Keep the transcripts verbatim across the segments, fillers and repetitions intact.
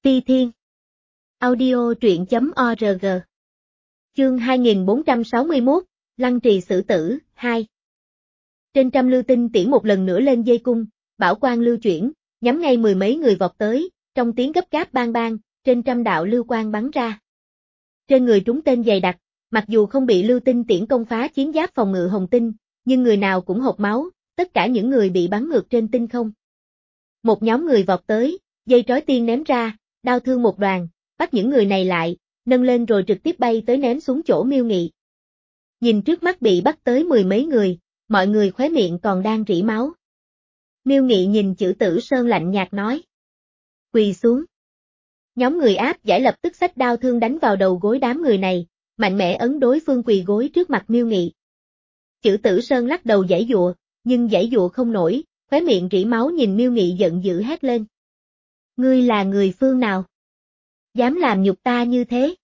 Ti Thiên. Audio truyện chấm org. Chương hai nghìn bốn trăm sáu mươi mốt, Lăng trì xử tử, hai. Trên trăm lưu tinh tiễn một lần nữa lên dây cung, bảo quang lưu chuyển, nhắm ngay mười mấy người vọt tới, trong tiếng gấp gáp bang bang, trên trăm đạo lưu quang bắn ra. Trên người trúng tên dày đặc, mặc dù không bị lưu tinh tiễn công phá chiến giáp phòng ngự hồng tinh, nhưng người nào cũng hộc máu, tất cả những người bị bắn ngược trên tinh không. Một nhóm người vọt tới, dây trói tiên ném ra, đao thương một đoàn, bắt những người này lại, nâng lên rồi trực tiếp bay tới ném xuống chỗ Miêu Nghị. Nhìn trước mắt bị bắt tới mười mấy người, mọi người khóe miệng còn đang rỉ máu. Miêu Nghị nhìn Chử Tử Sơn lạnh nhạt nói. Quỳ xuống. Nhóm người áp giải lập tức xách đao thương đánh vào đầu gối đám người này, mạnh mẽ ấn đối phương quỳ gối trước mặt Miêu Nghị. Chử Tử Sơn lắc đầu giãy giụa, nhưng giãy giụa không nổi, khóe miệng rỉ máu nhìn Miêu Nghị giận dữ hét lên. Ngươi là người phương nào? Dám làm nhục ta như thế?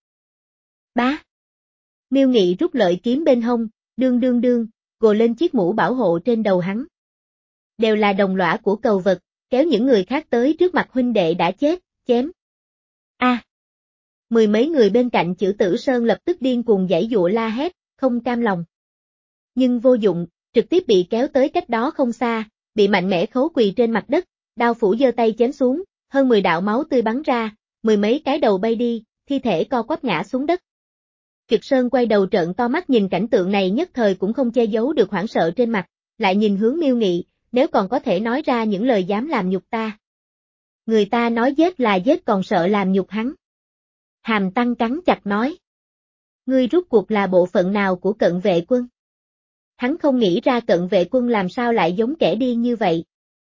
Bá. Miêu Nghị rút lợi kiếm bên hông, đương đương đương, gồ lên chiếc mũ bảo hộ trên đầu hắn. Đều là đồng lõa của cầu vật, kéo những người khác tới trước mặt huynh đệ đã chết, chém. A. À. Mười mấy người bên cạnh Chử Tử Sơn lập tức điên cuồng giãy giụa la hét, không cam lòng. Nhưng vô dụng, trực tiếp bị kéo tới cách đó không xa, bị mạnh mẽ khấu quỳ trên mặt đất, đao phủ giơ tay chém xuống, hơn mười đạo máu tươi bắn ra, mười mấy cái đầu bay đi, thi thể co quắp ngã xuống đất. Kiệt Sơn quay đầu trợn to mắt nhìn cảnh tượng này nhất thời cũng không che giấu được hoảng sợ trên mặt, lại nhìn hướng Miêu Nghị, nếu còn có thể nói ra những lời dám làm nhục ta. Người ta nói giết là giết còn sợ làm nhục hắn. Hàm Tăng cắn chặt nói. Ngươi rút cuộc là bộ phận nào của Cận Vệ Quân? Hắn không nghĩ ra Cận Vệ Quân làm sao lại giống kẻ điên như vậy.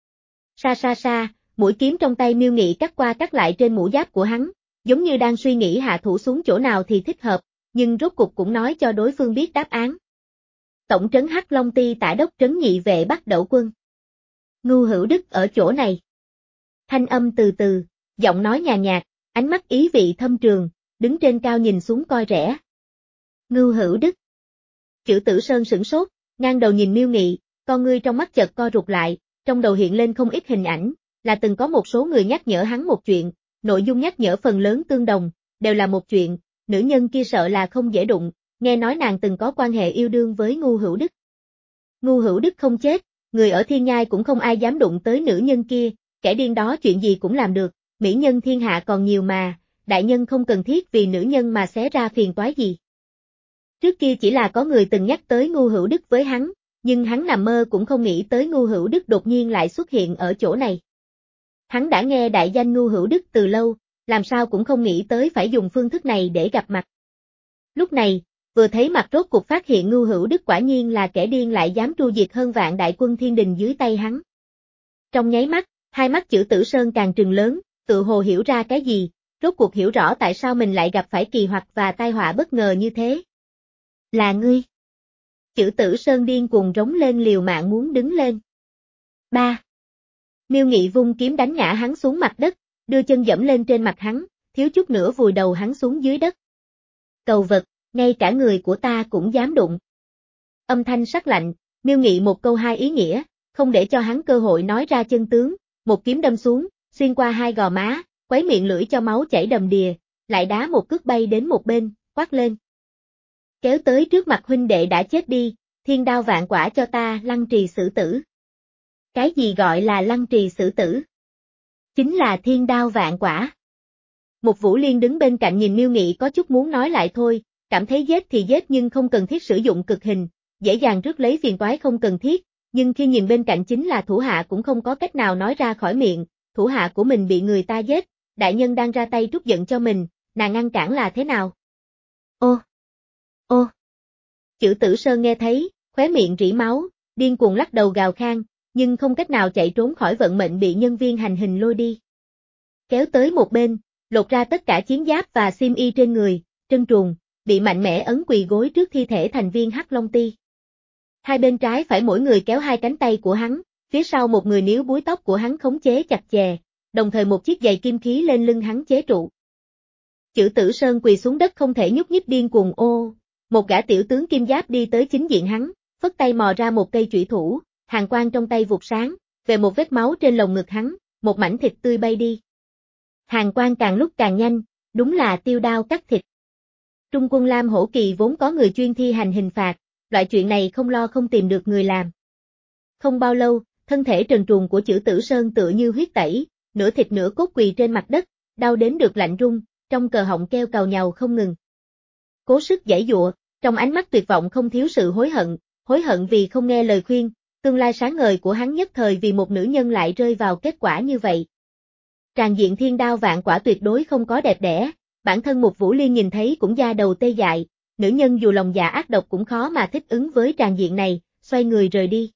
Sa sa sa, mũi kiếm trong tay Miêu Nghị cắt qua cắt lại trên mũ giáp của hắn, giống như đang suy nghĩ hạ thủ xuống chỗ nào thì thích hợp, nhưng rốt cục cũng nói cho đối phương biết đáp án. Tổng trấn Hắc Long Ti tả đốc trấn nhị vệ Bắc Đẩu Quân. Ngưu Hữu Đức ở chỗ này. Thanh âm từ từ, giọng nói nhàn nhạt, ánh mắt ý vị thâm trường, đứng trên cao nhìn xuống coi rẻ. Ngưu Hữu Đức. Chử Tử Sơn sửng sốt, ngang đầu nhìn Miêu Nghị, con ngươi trong mắt chợt co rụt lại, trong đầu hiện lên không ít hình ảnh, là từng có một số người nhắc nhở hắn một chuyện, nội dung nhắc nhở phần lớn tương đồng, đều là một chuyện, nữ nhân kia sợ là không dễ đụng, nghe nói nàng từng có quan hệ yêu đương với Ngưu Hữu Đức. Ngưu Hữu Đức không chết, người ở Thiên Nhai cũng không ai dám đụng tới nữ nhân kia, kẻ điên đó chuyện gì cũng làm được, mỹ nhân thiên hạ còn nhiều mà, đại nhân không cần thiết vì nữ nhân mà xé ra phiền toái gì. Trước kia chỉ là có người từng nhắc tới Ngưu Hữu Đức với hắn, nhưng hắn nằm mơ cũng không nghĩ tới Ngưu Hữu Đức đột nhiên lại xuất hiện ở chỗ này. Hắn đã nghe đại danh Ngưu Hữu Đức từ lâu, làm sao cũng không nghĩ tới phải dùng phương thức này để gặp mặt. Lúc này, vừa thấy mặt rốt cục phát hiện Ngưu Hữu Đức quả nhiên là kẻ điên lại dám tru diệt hơn vạn đại quân thiên đình dưới tay hắn. Trong nháy mắt, hai mắt Chử Tử Sơn càng trừng lớn, tự hồ hiểu ra cái gì, rốt cuộc hiểu rõ tại sao mình lại gặp phải kỳ hoặc và tai họa bất ngờ như thế. Là ngươi. Chử Tử Sơn điên cuồng rống lên liều mạng muốn đứng lên. Ba. Miêu Nghị vung kiếm đánh ngã hắn xuống mặt đất, đưa chân dẫm lên trên mặt hắn, thiếu chút nữa vùi đầu hắn xuống dưới đất. Cầu vật, ngay cả người của ta cũng dám đụng. Âm thanh sắc lạnh, Miêu Nghị một câu hai ý nghĩa, không để cho hắn cơ hội nói ra chân tướng, một kiếm đâm xuống, xuyên qua hai gò má, quấy miệng lưỡi cho máu chảy đầm đìa, lại đá một cước bay đến một bên, quát lên. Kéo tới trước mặt huynh đệ đã chết đi, thiên đao vạn quả cho ta lăng trì xử tử. Cái gì gọi là lăng trì xử tử? Chính là thiên đao vạn quả. Một Vũ Liên đứng bên cạnh nhìn Miêu Nghị có chút muốn nói lại thôi, cảm thấy giết thì giết nhưng không cần thiết sử dụng cực hình, dễ dàng rước lấy phiền toái không cần thiết, nhưng khi nhìn bên cạnh chính là thủ hạ cũng không có cách nào nói ra khỏi miệng, thủ hạ của mình bị người ta giết, đại nhân đang ra tay trút giận cho mình, nàng ngăn cản là thế nào? Ô! Ô! Chử Tử Sơn nghe thấy, khóe miệng rỉ máu, điên cuồng lắc đầu gào khan, nhưng không cách nào chạy trốn khỏi vận mệnh bị nhân viên hành hình lôi đi. Kéo tới một bên, lột ra tất cả chiến giáp và xiêm y trên người, trân truồng, bị mạnh mẽ ấn quỳ gối trước thi thể thành viên Hắc Long Ti. Hai bên trái phải mỗi người kéo hai cánh tay của hắn, phía sau một người níu búi tóc của hắn khống chế chặt chè, đồng thời một chiếc giày kim khí lên lưng hắn chế trụ. Chử Tử Sơn quỳ xuống đất không thể nhúc nhích điên cuồng ô, một gã tiểu tướng kim giáp đi tới chính diện hắn, phất tay mò ra một cây chủy thủ, hàn quang trong tay vụt sáng, về một vết máu trên lồng ngực hắn, một mảnh thịt tươi bay đi. Hàn quang càng lúc càng nhanh, đúng là tiêu đao cắt thịt. Trung quân Lam Hổ Kỳ vốn có người chuyên thi hành hình phạt, loại chuyện này không lo không tìm được người làm. Không bao lâu, thân thể trần truồng của Chử Tử Sơn tựa như huyết tẩy, nửa thịt nửa cốt quỳ trên mặt đất, đau đến được lạnh run, trong cờ họng kêu càu nhàu không ngừng. Cố sức giãy giụa, trong ánh mắt tuyệt vọng không thiếu sự hối hận, hối hận vì không nghe lời khuyên, tương lai sáng ngời của hắn nhất thời vì một nữ nhân lại rơi vào kết quả như vậy. Tràng diện thiên đao vạn quả tuyệt đối không có đẹp đẽ, bản thân Mục Vũ Liên nhìn thấy cũng da đầu tê dại, nữ nhân dù lòng dạ ác độc cũng khó mà thích ứng với tràng diện này, xoay người rời đi.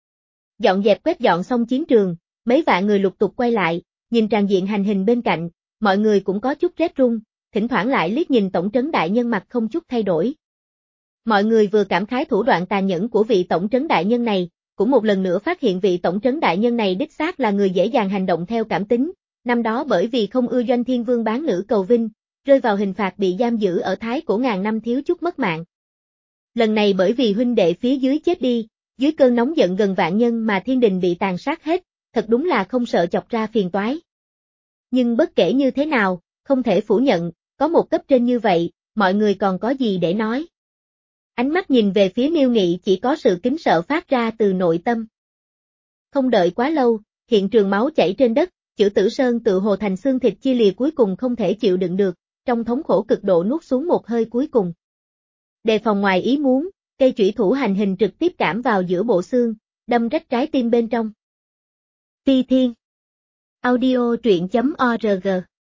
Dọn dẹp quét dọn xong chiến trường, mấy vạn người lục tục quay lại, nhìn tràng diện hành hình bên cạnh, mọi người cũng có chút rét run, thỉnh thoảng lại liếc nhìn tổng trấn đại nhân mặt không chút thay đổi. Mọi người vừa cảm khái thủ đoạn tàn nhẫn của vị tổng trấn đại nhân này, cũng một lần nữa phát hiện vị tổng trấn đại nhân này đích xác là người dễ dàng hành động theo cảm tính, năm đó bởi vì không ưa Doanh Thiên Vương bán nữ cầu vinh, rơi vào hình phạt bị giam giữ ở Thái Cổ ngàn năm thiếu chút mất mạng. Lần này bởi vì huynh đệ phía dưới chết đi, dưới cơn nóng giận gần vạn nhân mà thiên đình bị tàn sát hết, thật đúng là không sợ chọc ra phiền toái. Nhưng bất kể như thế nào, không thể phủ nhận, có một cấp trên như vậy, mọi người còn có gì để nói. Ánh mắt nhìn về phía Miêu Nghị chỉ có sự kính sợ phát ra từ nội tâm. Không đợi quá lâu, hiện trường máu chảy trên đất, Chử Tử Sơn tự hồ thành xương thịt chia lìa cuối cùng không thể chịu đựng được, trong thống khổ cực độ nuốt xuống một hơi cuối cùng. Đề phòng ngoài ý muốn, cây chủy thủ hành hình trực tiếp cảm vào giữa bộ xương, đâm rách trái tim bên trong. Phi Thiên Audio truyện chấm org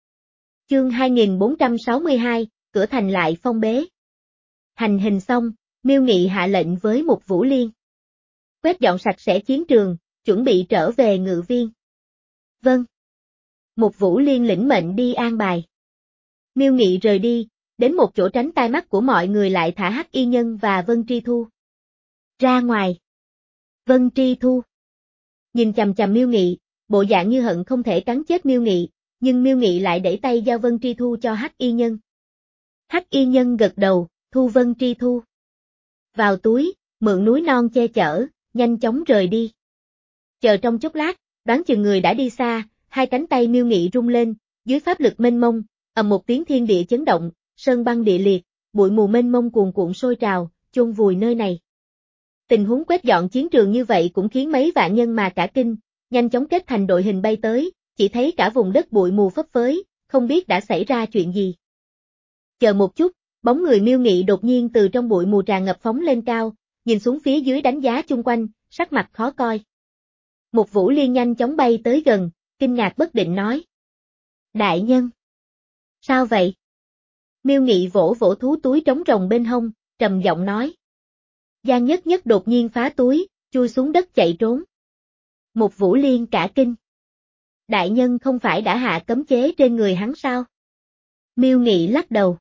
Chương hai nghìn bốn trăm sáu mươi hai, cửa thành lại phong bế. Hành hình xong, Miêu Nghị hạ lệnh với Mục Vũ Liên. Quét dọn sạch sẽ chiến trường, chuẩn bị trở về ngự viên. Vâng. Mục Vũ Liên lĩnh mệnh đi an bài. Miêu Nghị rời đi, đến một chỗ tránh tai mắt của mọi người lại thả Hắc Y Nhân và Vân Tri Thu. Ra ngoài. Vân Tri Thu. Nhìn chằm chằm Miêu Nghị, bộ dạng như hận không thể cắn chết Miêu Nghị, nhưng Miêu Nghị lại đẩy tay giao Vân Tri Thu cho Hắc Y Nhân. Hắc Y Nhân gật đầu, thu Vân Tri Thu vào túi, mượn núi non che chở, nhanh chóng rời đi. Chờ trong chốc lát, đoán chừng người đã đi xa, hai cánh tay Miêu Nghị rung lên, dưới pháp lực mênh mông, ầm một tiếng thiên địa chấn động, sơn băng địa liệt, bụi mù mênh mông cuồn cuộn sôi trào, chôn vùi nơi này. Tình huống quét dọn chiến trường như vậy cũng khiến mấy vạn nhân mà cả kinh, nhanh chóng kết thành đội hình bay tới, chỉ thấy cả vùng đất bụi mù phấp phới, không biết đã xảy ra chuyện gì. Chờ một chút, bóng người Miêu Nghị đột nhiên từ trong bụi mù tràn ngập phóng lên cao, nhìn xuống phía dưới đánh giá chung quanh, sắc mặt khó coi. Mục Vũ Liên nhanh chóng bay tới gần, kinh ngạc bất định nói. Đại nhân! Sao vậy? Miêu Nghị vỗ vỗ thú túi trống rồng bên hông, trầm giọng nói. Giang Nhất Nhất đột nhiên phá túi, chui xuống đất chạy trốn. Mục Vũ Liên cả kinh. Đại nhân không phải đã hạ cấm chế trên người hắn sao? Miêu Nghị lắc đầu.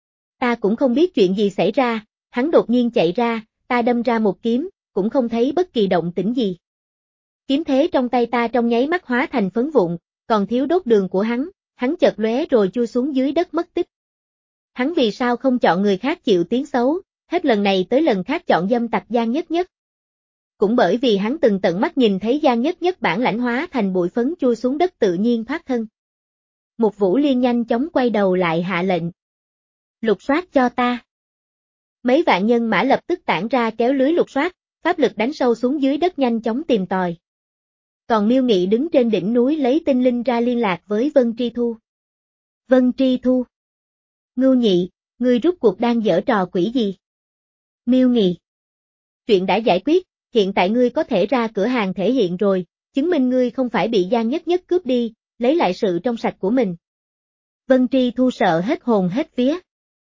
Ta cũng không biết chuyện gì xảy ra, hắn đột nhiên chạy ra, ta đâm ra một kiếm, cũng không thấy bất kỳ động tĩnh gì. Kiếm thế trong tay ta trong nháy mắt hóa thành phấn vụn, còn thiếu đốt đường của hắn, hắn chợt lóe rồi chui xuống dưới đất mất tích. Hắn vì sao không chọn người khác chịu tiếng xấu, hết lần này tới lần khác chọn dâm tặc Giang Nhất Nhất. Cũng bởi vì hắn từng tận mắt nhìn thấy Giang Nhất Nhất bản lãnh hóa thành bụi phấn chui xuống đất tự nhiên thoát thân. Mục Vũ Liên nhanh chóng quay đầu lại hạ lệnh. Lục soát cho ta. Mấy vạn nhân mã lập tức tản ra kéo lưới lục soát, pháp lực đánh sâu xuống dưới đất nhanh chóng tìm tòi. Còn Miêu Nghị đứng trên đỉnh núi lấy tinh linh ra liên lạc với Vân Tri Thu. Vân Tri Thu. Ngưu Nhị, ngươi rút cuộc đang giở trò quỷ gì? Miêu Nghị. Chuyện đã giải quyết, hiện tại ngươi có thể ra cửa hàng thể hiện rồi, chứng minh ngươi không phải bị Giang Nhất Nhất cướp đi, lấy lại sự trong sạch của mình. Vân Tri Thu sợ hết hồn hết vía.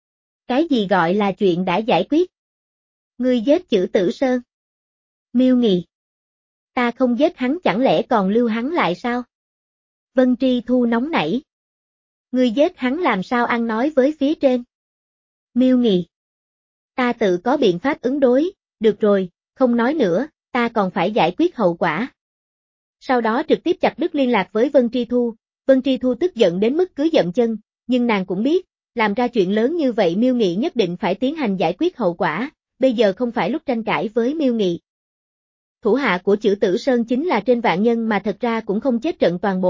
Cái gì gọi là chuyện đã giải quyết? Ngươi giết Chử Tử Sơn. Miêu Nghị. Ta không giết hắn chẳng lẽ còn lưu hắn lại sao? Vân Tri Thu nóng nảy. Ngươi giết hắn làm sao ăn nói với phía trên? Miêu Nghị. Ta tự có biện pháp ứng đối, được rồi, không nói nữa, ta còn phải giải quyết hậu quả. Sau đó trực tiếp chặt đứt liên lạc với Vân Tri Thu, Vân Tri Thu tức giận đến mức cứ dậm chân, nhưng nàng cũng biết, làm ra chuyện lớn như vậy Miêu Nghị nhất định phải tiến hành giải quyết hậu quả, bây giờ không phải lúc tranh cãi với Miêu Nghị. Thủ hạ của Chử Tử Sơn chính là trên vạn nhân mà thật ra cũng không chết trận toàn bộ,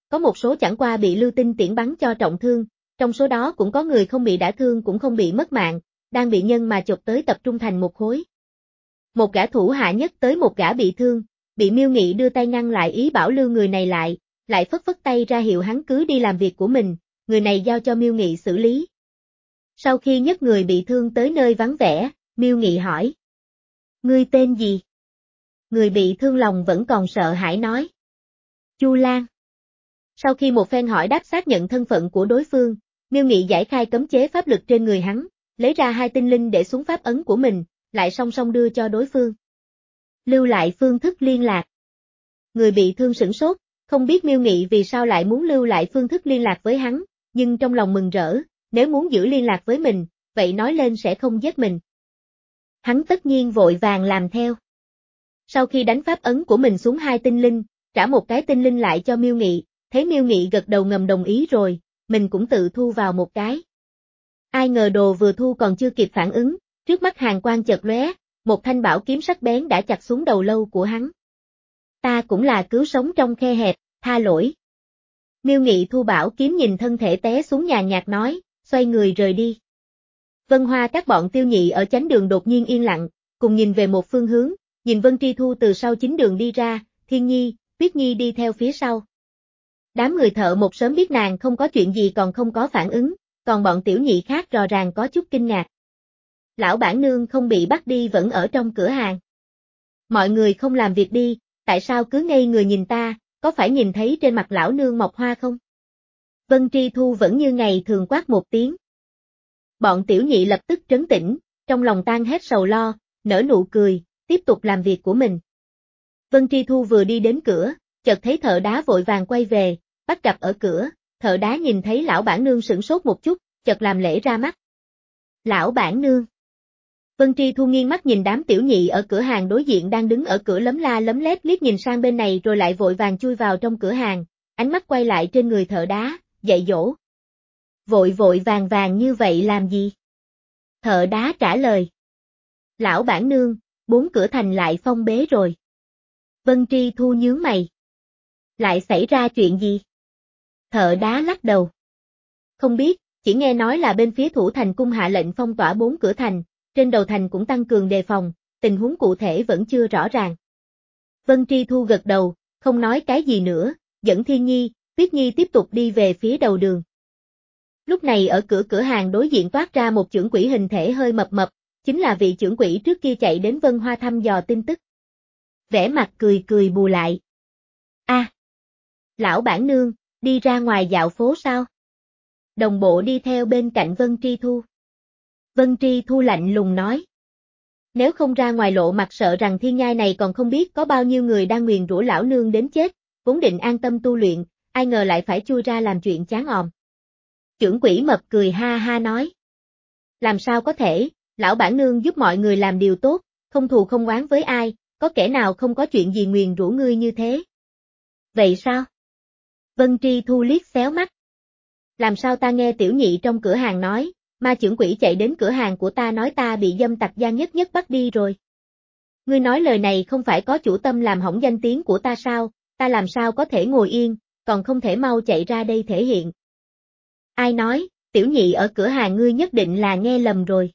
có một số chẳng qua bị lưu tinh tiễn bắn cho trọng thương, trong số đó cũng có người không bị đả thương cũng không bị mất mạng, đang bị nhân mà chộp tới tập trung thành một khối. Một gã thủ hạ nhất tới một gã bị thương, bị Miêu Nghị đưa tay ngăn lại ý bảo lưu người này lại, lại phất phất tay ra hiệu hắn cứ đi làm việc của mình, người này giao cho Miêu Nghị xử lý. Sau khi nhấc người bị thương tới nơi vắng vẻ, Miêu Nghị hỏi. Ngươi tên gì? Người bị thương lòng vẫn còn sợ hãi nói. Chu Lan. Sau khi một phen hỏi đáp xác nhận thân phận của đối phương, Miêu Nghị giải khai cấm chế pháp lực trên người hắn, lấy ra hai tinh linh để xuống pháp ấn của mình, lại song song đưa cho đối phương. Lưu lại phương thức liên lạc. Người bị thương sửng sốt, không biết Miêu Nghị vì sao lại muốn lưu lại phương thức liên lạc với hắn, nhưng trong lòng mừng rỡ, nếu muốn giữ liên lạc với mình, vậy nói lên sẽ không giết mình. Hắn tất nhiên vội vàng làm theo. Sau khi đánh pháp ấn của mình xuống hai tinh linh, trả một cái tinh linh lại cho Miêu Nghị, thấy Miêu Nghị gật đầu ngầm đồng ý rồi, mình cũng tự thu vào một cái. Ai ngờ đồ vừa thu còn chưa kịp phản ứng, trước mắt hàn quang chợt lóe, một thanh bảo kiếm sắc bén đã chặt xuống đầu lâu của hắn. Ta cũng là cứu sống trong khe hẹp, tha lỗi. Miêu Nghị thu bảo kiếm nhìn thân thể té xuống nhàn nhạt nói, xoay người rời đi. Vân Hoa các bọn Tiêu Nhị ở chánh đường đột nhiên yên lặng, cùng nhìn về một phương hướng, nhìn Vân Tri Thu từ sau chính đường đi ra, Thiên Nhi, Tuyết Nhi đi theo phía sau. Đám người thợ một sớm biết nàng không có chuyện gì còn không có phản ứng, còn bọn tiểu nhị khác rõ ràng có chút kinh ngạc. Lão bản nương không bị bắt đi vẫn ở trong cửa hàng. Mọi người không làm việc đi, tại sao cứ ngây người nhìn ta, có phải nhìn thấy trên mặt lão nương mọc hoa không? Vân Tri Thu vẫn như ngày thường quát một tiếng. Bọn tiểu nhị lập tức trấn tĩnh, trong lòng tan hết sầu lo, nở nụ cười, tiếp tục làm việc của mình. Vân Tri Thu vừa đi đến cửa, chợt thấy thợ đá vội vàng quay về, bắt gặp ở cửa, thợ đá nhìn thấy lão bản nương sửng sốt một chút, chợt làm lễ ra mắt. Lão bản nương. Vân Tri Thu nghiêng mắt nhìn đám tiểu nhị ở cửa hàng đối diện đang đứng ở cửa lấm la lấm lét liếc nhìn sang bên này rồi lại vội vàng chui vào trong cửa hàng, ánh mắt quay lại trên người thợ đá, dạy dỗ. Vội vội vàng vàng như vậy làm gì? Thợ đá trả lời. Lão bản nương, bốn cửa thành lại phong bế rồi. Vân Tri Thu nhướng mày. Lại xảy ra chuyện gì? Thợ đá lắc đầu. Không biết, chỉ nghe nói là bên phía thủ thành cung hạ lệnh phong tỏa bốn cửa thành, trên đầu thành cũng tăng cường đề phòng, tình huống cụ thể vẫn chưa rõ ràng. Vân Tri Thu gật đầu, không nói cái gì nữa, dẫn Thiên Nhi, Tuyết Nhi tiếp tục đi về phía đầu đường. Lúc này ở cửa cửa hàng đối diện toát ra một chưởng quỷ hình thể hơi mập mập, chính là vị chưởng quỷ trước kia chạy đến Vân Hoa thăm dò tin tức. Vẻ mặt cười cười bù lại. A, à, lão bản nương, đi ra ngoài dạo phố sao? Đồng bộ đi theo bên cạnh Vân Tri Thu. Vân Tri Thu lạnh lùng nói. Nếu không ra ngoài lộ mặt sợ rằng thiên nhai này còn không biết có bao nhiêu người đang nguyền rủa lão nương đến chết, vốn định an tâm tu luyện, ai ngờ lại phải chui ra làm chuyện chán òm. Chưởng quỷ mập cười ha ha nói. Làm sao có thể, lão bản nương giúp mọi người làm điều tốt, không thù không oán với ai, có kẻ nào không có chuyện gì nguyền rủa ngươi như thế? Vậy sao? Vân Tri Thu liếc xéo mắt. Làm sao ta nghe tiểu nhị trong cửa hàng nói, ma chưởng quỷ chạy đến cửa hàng của ta nói ta bị dâm tặc Giang Nhất Nhất bắt đi rồi. Ngươi nói lời này không phải có chủ tâm làm hỏng danh tiếng của ta sao, ta làm sao có thể ngồi yên, còn không thể mau chạy ra đây thể hiện. Ai nói, tiểu nhị ở cửa hàng ngươi nhất định là nghe lầm rồi.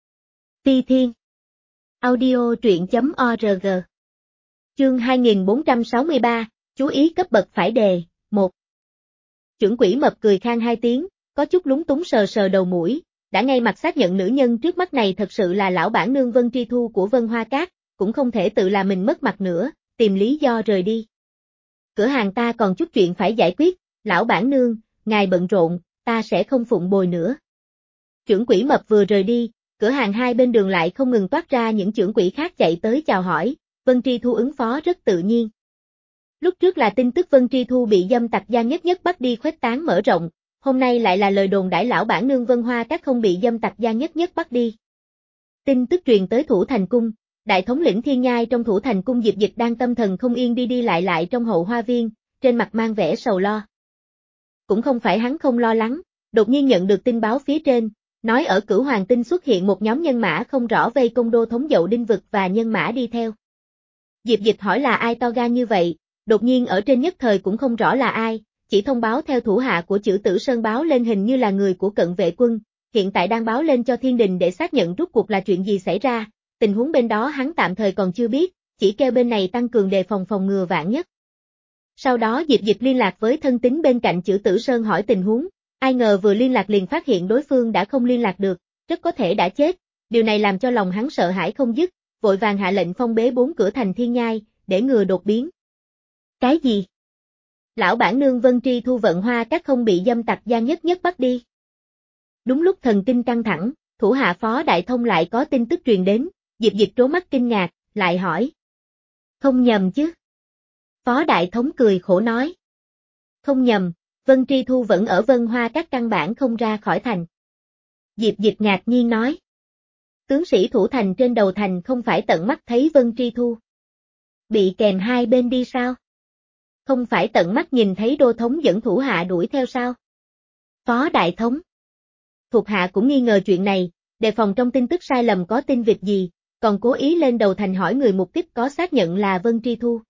Phi Thiên. Audio truyện chấm org. Chương hai nghìn bốn trăm sáu mươi ba, chú ý cấp bậc phải đề, một. Chưởng quỷ mập cười khang hai tiếng, có chút lúng túng sờ sờ đầu mũi, đã ngay mặt xác nhận nữ nhân trước mắt này thật sự là lão bản nương Vân Tri Thu của Vân Hoa Cát, cũng không thể tự làm mình mất mặt nữa, tìm lý do rời đi. Cửa hàng ta còn chút chuyện phải giải quyết, lão bản nương, ngài bận rộn, ta sẽ không phụng bồi nữa. Chưởng quỷ mập vừa rời đi, cửa hàng hai bên đường lại không ngừng toát ra những chưởng quỷ khác chạy tới chào hỏi, Vân Tri Thu ứng phó rất tự nhiên. Lúc trước là tin tức Vân Tri Thu bị dâm tặc Giang Nhất Nhất bắt đi khuếch tán mở rộng, hôm nay lại là lời đồn đãi lão bản nương Vân Hoa Cát không bị dâm tặc Giang Nhất Nhất bắt đi. Tin tức truyền tới Thủ Thành Cung, đại thống lĩnh Thiên Nhai trong Thủ Thành Cung Diệp Dịch đang tâm thần không yên đi đi lại lại trong hậu hoa viên, trên mặt mang vẻ sầu lo. Cũng không phải hắn không lo lắng, đột nhiên nhận được tin báo phía trên, nói ở Cửu Hoàng Tinh xuất hiện một nhóm nhân mã không rõ vây công đô thống Dậu Đinh Vực và nhân mã đi theo. Diệp Dịch hỏi là ai to gan như vậy, đột nhiên ở trên nhất thời cũng không rõ là ai, chỉ thông báo theo thủ hạ của Chử Tử Sơn báo lên hình như là người của cận vệ quân, hiện tại đang báo lên cho thiên đình để xác nhận rốt cuộc là chuyện gì xảy ra, tình huống bên đó hắn tạm thời còn chưa biết, chỉ kêu bên này tăng cường đề phòng phòng ngừa vạn nhất. Sau đó Diệp Dịch liên lạc với thân tín bên cạnh Chử Tử Sơn hỏi tình huống, ai ngờ vừa liên lạc liền phát hiện đối phương đã không liên lạc được, rất có thể đã chết, điều này làm cho lòng hắn sợ hãi không dứt, vội vàng hạ lệnh phong bế bốn cửa thành thiên nhai, để ngừa đột biến. Cái gì? Lão bản nương Vân Tri Thu vận hoa các không bị dâm tặc Giang Nhất Nhất bắt đi. Đúng lúc thần kinh căng thẳng, thủ hạ Phó Đại Thông lại có tin tức truyền đến, Diệp Dịch trố mắt kinh ngạc, lại hỏi. Không nhầm chứ? Phó Đại Thống cười khổ nói. Không nhầm, Vân Tri Thu vẫn ở Vân Hoa các căn bản không ra khỏi thành. Diệp Dịch ngạc nhiên nói. Tướng sĩ thủ thành trên đầu thành không phải tận mắt thấy Vân Tri Thu. Bị kèm hai bên đi sao? Không phải tận mắt nhìn thấy đô thống dẫn thủ hạ đuổi theo sao? Phó Đại Thống. Thuộc hạ cũng nghi ngờ chuyện này, đề phòng trong tin tức sai lầm có tin vịt gì, còn cố ý lên đầu thành hỏi người mục đích có xác nhận là Vân Tri Thu.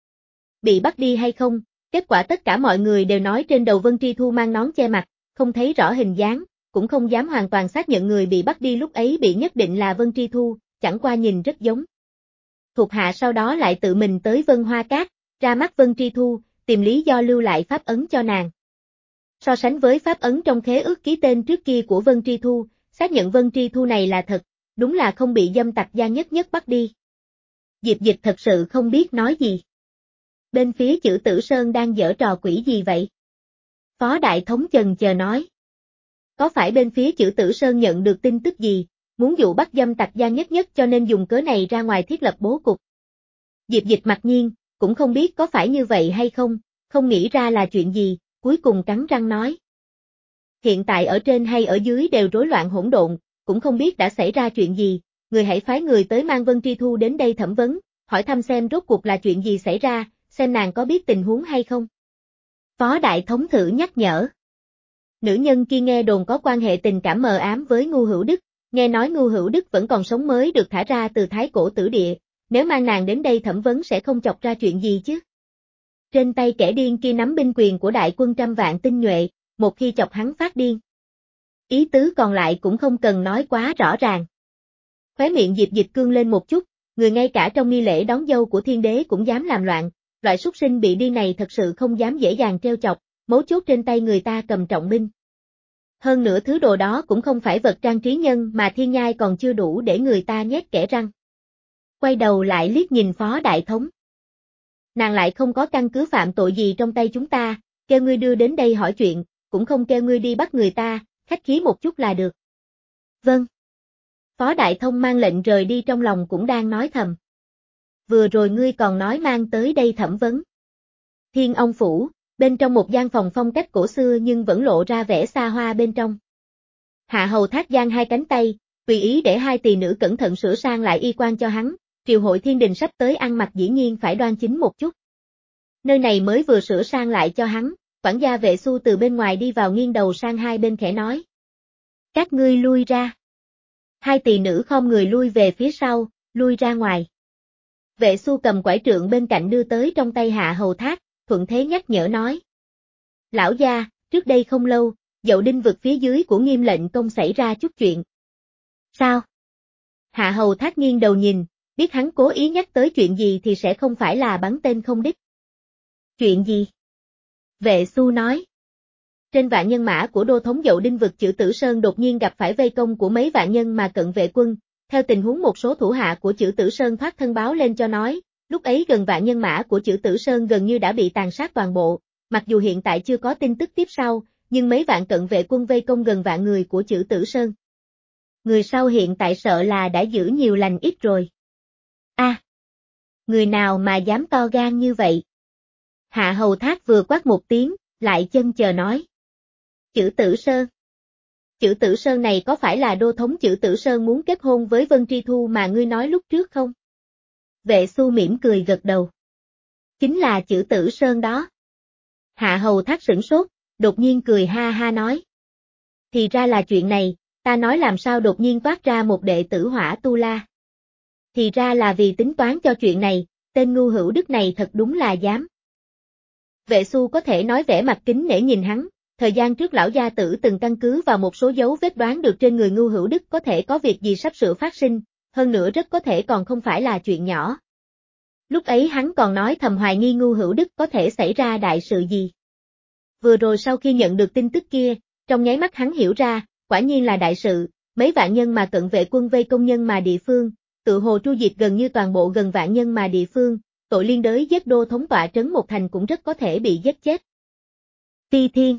Bị bắt đi hay không, kết quả tất cả mọi người đều nói trên đầu Vân Tri Thu mang nón che mặt, không thấy rõ hình dáng, cũng không dám hoàn toàn xác nhận người bị bắt đi lúc ấy bị nhất định là Vân Tri Thu, chẳng qua nhìn rất giống. Thuộc hạ sau đó lại tự mình tới Vân Hoa Cát, ra mắt Vân Tri Thu, tìm lý do lưu lại pháp ấn cho nàng. So sánh với pháp ấn trong khế ước ký tên trước kia của Vân Tri Thu, xác nhận Vân Tri Thu này là thật, đúng là không bị dâm tặc Giang Nhất Nhất bắt đi. Diệp Dịch thật sự không biết nói gì. Bên phía Chử Tử Sơn đang giở trò quỷ gì vậy? Phó Đại Thống chần chờ nói. Có phải bên phía Chử Tử Sơn nhận được tin tức gì, muốn dụ bắt dâm tặc Giang Nhất Nhất cho nên dùng cớ này ra ngoài thiết lập bố cục? Diệp Dịch mặc nhiên, cũng không biết có phải như vậy hay không, không nghĩ ra là chuyện gì, cuối cùng cắn răng nói. Hiện tại ở trên hay ở dưới đều rối loạn hỗn độn, cũng không biết đã xảy ra chuyện gì, người hãy phái người tới mang Vân Tri Thu đến đây thẩm vấn, hỏi thăm xem rốt cuộc là chuyện gì xảy ra, xem nàng có biết tình huống hay không. Phó Đại Thống thử nhắc nhở. Nữ nhân kia nghe đồn có quan hệ tình cảm mờ ám với Ngưu Hữu Đức, nghe nói Ngưu Hữu Đức vẫn còn sống mới được thả ra từ Thái Cổ Tử Địa, nếu mang nàng đến đây thẩm vấn sẽ không chọc ra chuyện gì chứ. Trên tay kẻ điên kia nắm binh quyền của đại quân trăm vạn tinh nhuệ, một khi chọc hắn phát điên. Ý tứ còn lại cũng không cần nói quá rõ ràng. Khóe miệng Diệp Dịch cương lên một chút, người ngay cả trong nghi lễ đón dâu của thiên đế cũng dám làm loạn, loại súc sinh bị điên này thật sự không dám dễ dàng trêu chọc, mấu chốt trên tay người ta cầm trọng binh. Hơn nữa thứ đồ đó cũng không phải vật trang trí nhân mà thiên nhai còn chưa đủ để người ta nhét kẽ răng. Quay đầu lại liếc nhìn Phó Đại Thống. Nàng lại không có căn cứ phạm tội gì trong tay chúng ta, kêu ngươi đưa đến đây hỏi chuyện, cũng không kêu ngươi đi bắt người ta, khách khí một chút là được. Vâng. Phó Đại Thông mang lệnh rời đi trong lòng cũng đang nói thầm. Vừa rồi ngươi còn nói mang tới đây thẩm vấn. Thiên Ông Phủ, bên trong một gian phòng phong cách cổ xưa nhưng vẫn lộ ra vẻ xa hoa bên trong. Hạ hầu Thác giang hai cánh tay, tùy ý để hai tỳ nữ cẩn thận sửa sang lại y quan cho hắn, triều hội thiên đình sắp tới ăn mặc dĩ nhiên phải đoan chính một chút. Nơi này mới vừa sửa sang lại cho hắn, quản gia Vệ Xu từ bên ngoài đi vào nghiêng đầu sang hai bên khẽ nói. Các ngươi lui ra. Hai tỳ nữ khom người lui về phía sau, lui ra ngoài. Vệ Xu cầm quải trượng bên cạnh đưa tới trong tay Hạ hầu Thác, thuận thế nhắc nhở nói. Lão gia, trước đây không lâu, Dậu Đinh vực phía dưới của Nghiêm lệnh công xảy ra chút chuyện. Sao? Hạ hầu Thác nghiêng đầu nhìn, biết hắn cố ý nhắc tới chuyện gì thì sẽ không phải là bắn tên không đích. Chuyện gì? Vệ Xu nói. Trên vạn nhân mã của đô thống Dậu Đinh vực Chử Tử Sơn đột nhiên gặp phải vây công của mấy vạn nhân mà cận vệ quân, theo tình huống một số thủ hạ của Chử Tử Sơn thoát thân báo lên cho nói, lúc ấy gần vạn nhân mã của Chử Tử Sơn gần như đã bị tàn sát toàn bộ, mặc dù hiện tại chưa có tin tức tiếp sau, nhưng mấy vạn cận vệ quân vây công gần vạn người của Chử Tử Sơn. Người sau hiện tại sợ là đã giữ nhiều lành ít rồi. A, à, người nào mà dám to gan như vậy? Hạ hầu Thác vừa quát một tiếng, lại chân chờ nói. Chử Tử Sơn. Chử Tử Sơn này có phải là đô thống Chử Tử Sơn muốn kết hôn với Vân Tri Thu mà ngươi nói lúc trước không? Vệ Xu mỉm cười gật đầu. Chính là Chử Tử Sơn đó. Hạ hầu Thác sửng sốt, đột nhiên cười ha ha nói. Thì ra là chuyện này, ta nói làm sao đột nhiên toát ra một đệ tử Hỏa Tu La. Thì ra là vì tính toán cho chuyện này, tên ngu hữu đức này thật đúng là dám. Vệ Xu có thể nói vẻ mặt kính nể nhìn hắn, thời gian trước lão gia tử từng căn cứ vào một số dấu vết đoán được trên người Ngưu Hữu Đức có thể có việc gì sắp sửa phát sinh, hơn nữa rất có thể còn không phải là chuyện nhỏ. Lúc ấy hắn còn nói thầm hoài nghi Ngưu Hữu Đức có thể xảy ra đại sự gì. Vừa rồi sau khi nhận được tin tức kia, trong nháy mắt hắn hiểu ra, quả nhiên là đại sự, mấy vạn nhân mà cận vệ quân vây công nhân mà địa phương, tự hồ tru diệt gần như toàn bộ gần vạn nhân mà địa phương, tội liên đới giết đô thống tọa trấn một thành cũng rất có thể bị giết chết. Phi Thiên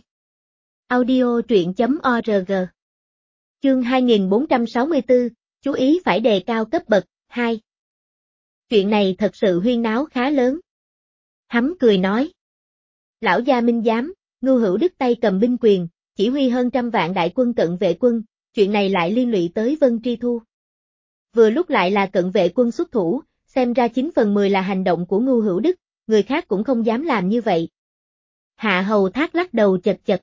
Audio truyện.org Chương hai nghìn bốn trăm sáu mươi tư, chú ý phải đề cao cấp bậc, hai. Chuyện này thật sự huyên náo khá lớn. Hắn cười nói. Lão gia minh giám, Ngưu Hữu Đức tay cầm binh quyền, chỉ huy hơn trăm vạn đại quân cận vệ quân, chuyện này lại liên lụy tới Vân Tri Thu. Vừa lúc lại là cận vệ quân xuất thủ, xem ra chín phần mười là hành động của Ngưu Hữu Đức, người khác cũng không dám làm như vậy. Hạ Hầu Thác lắc đầu chật chật.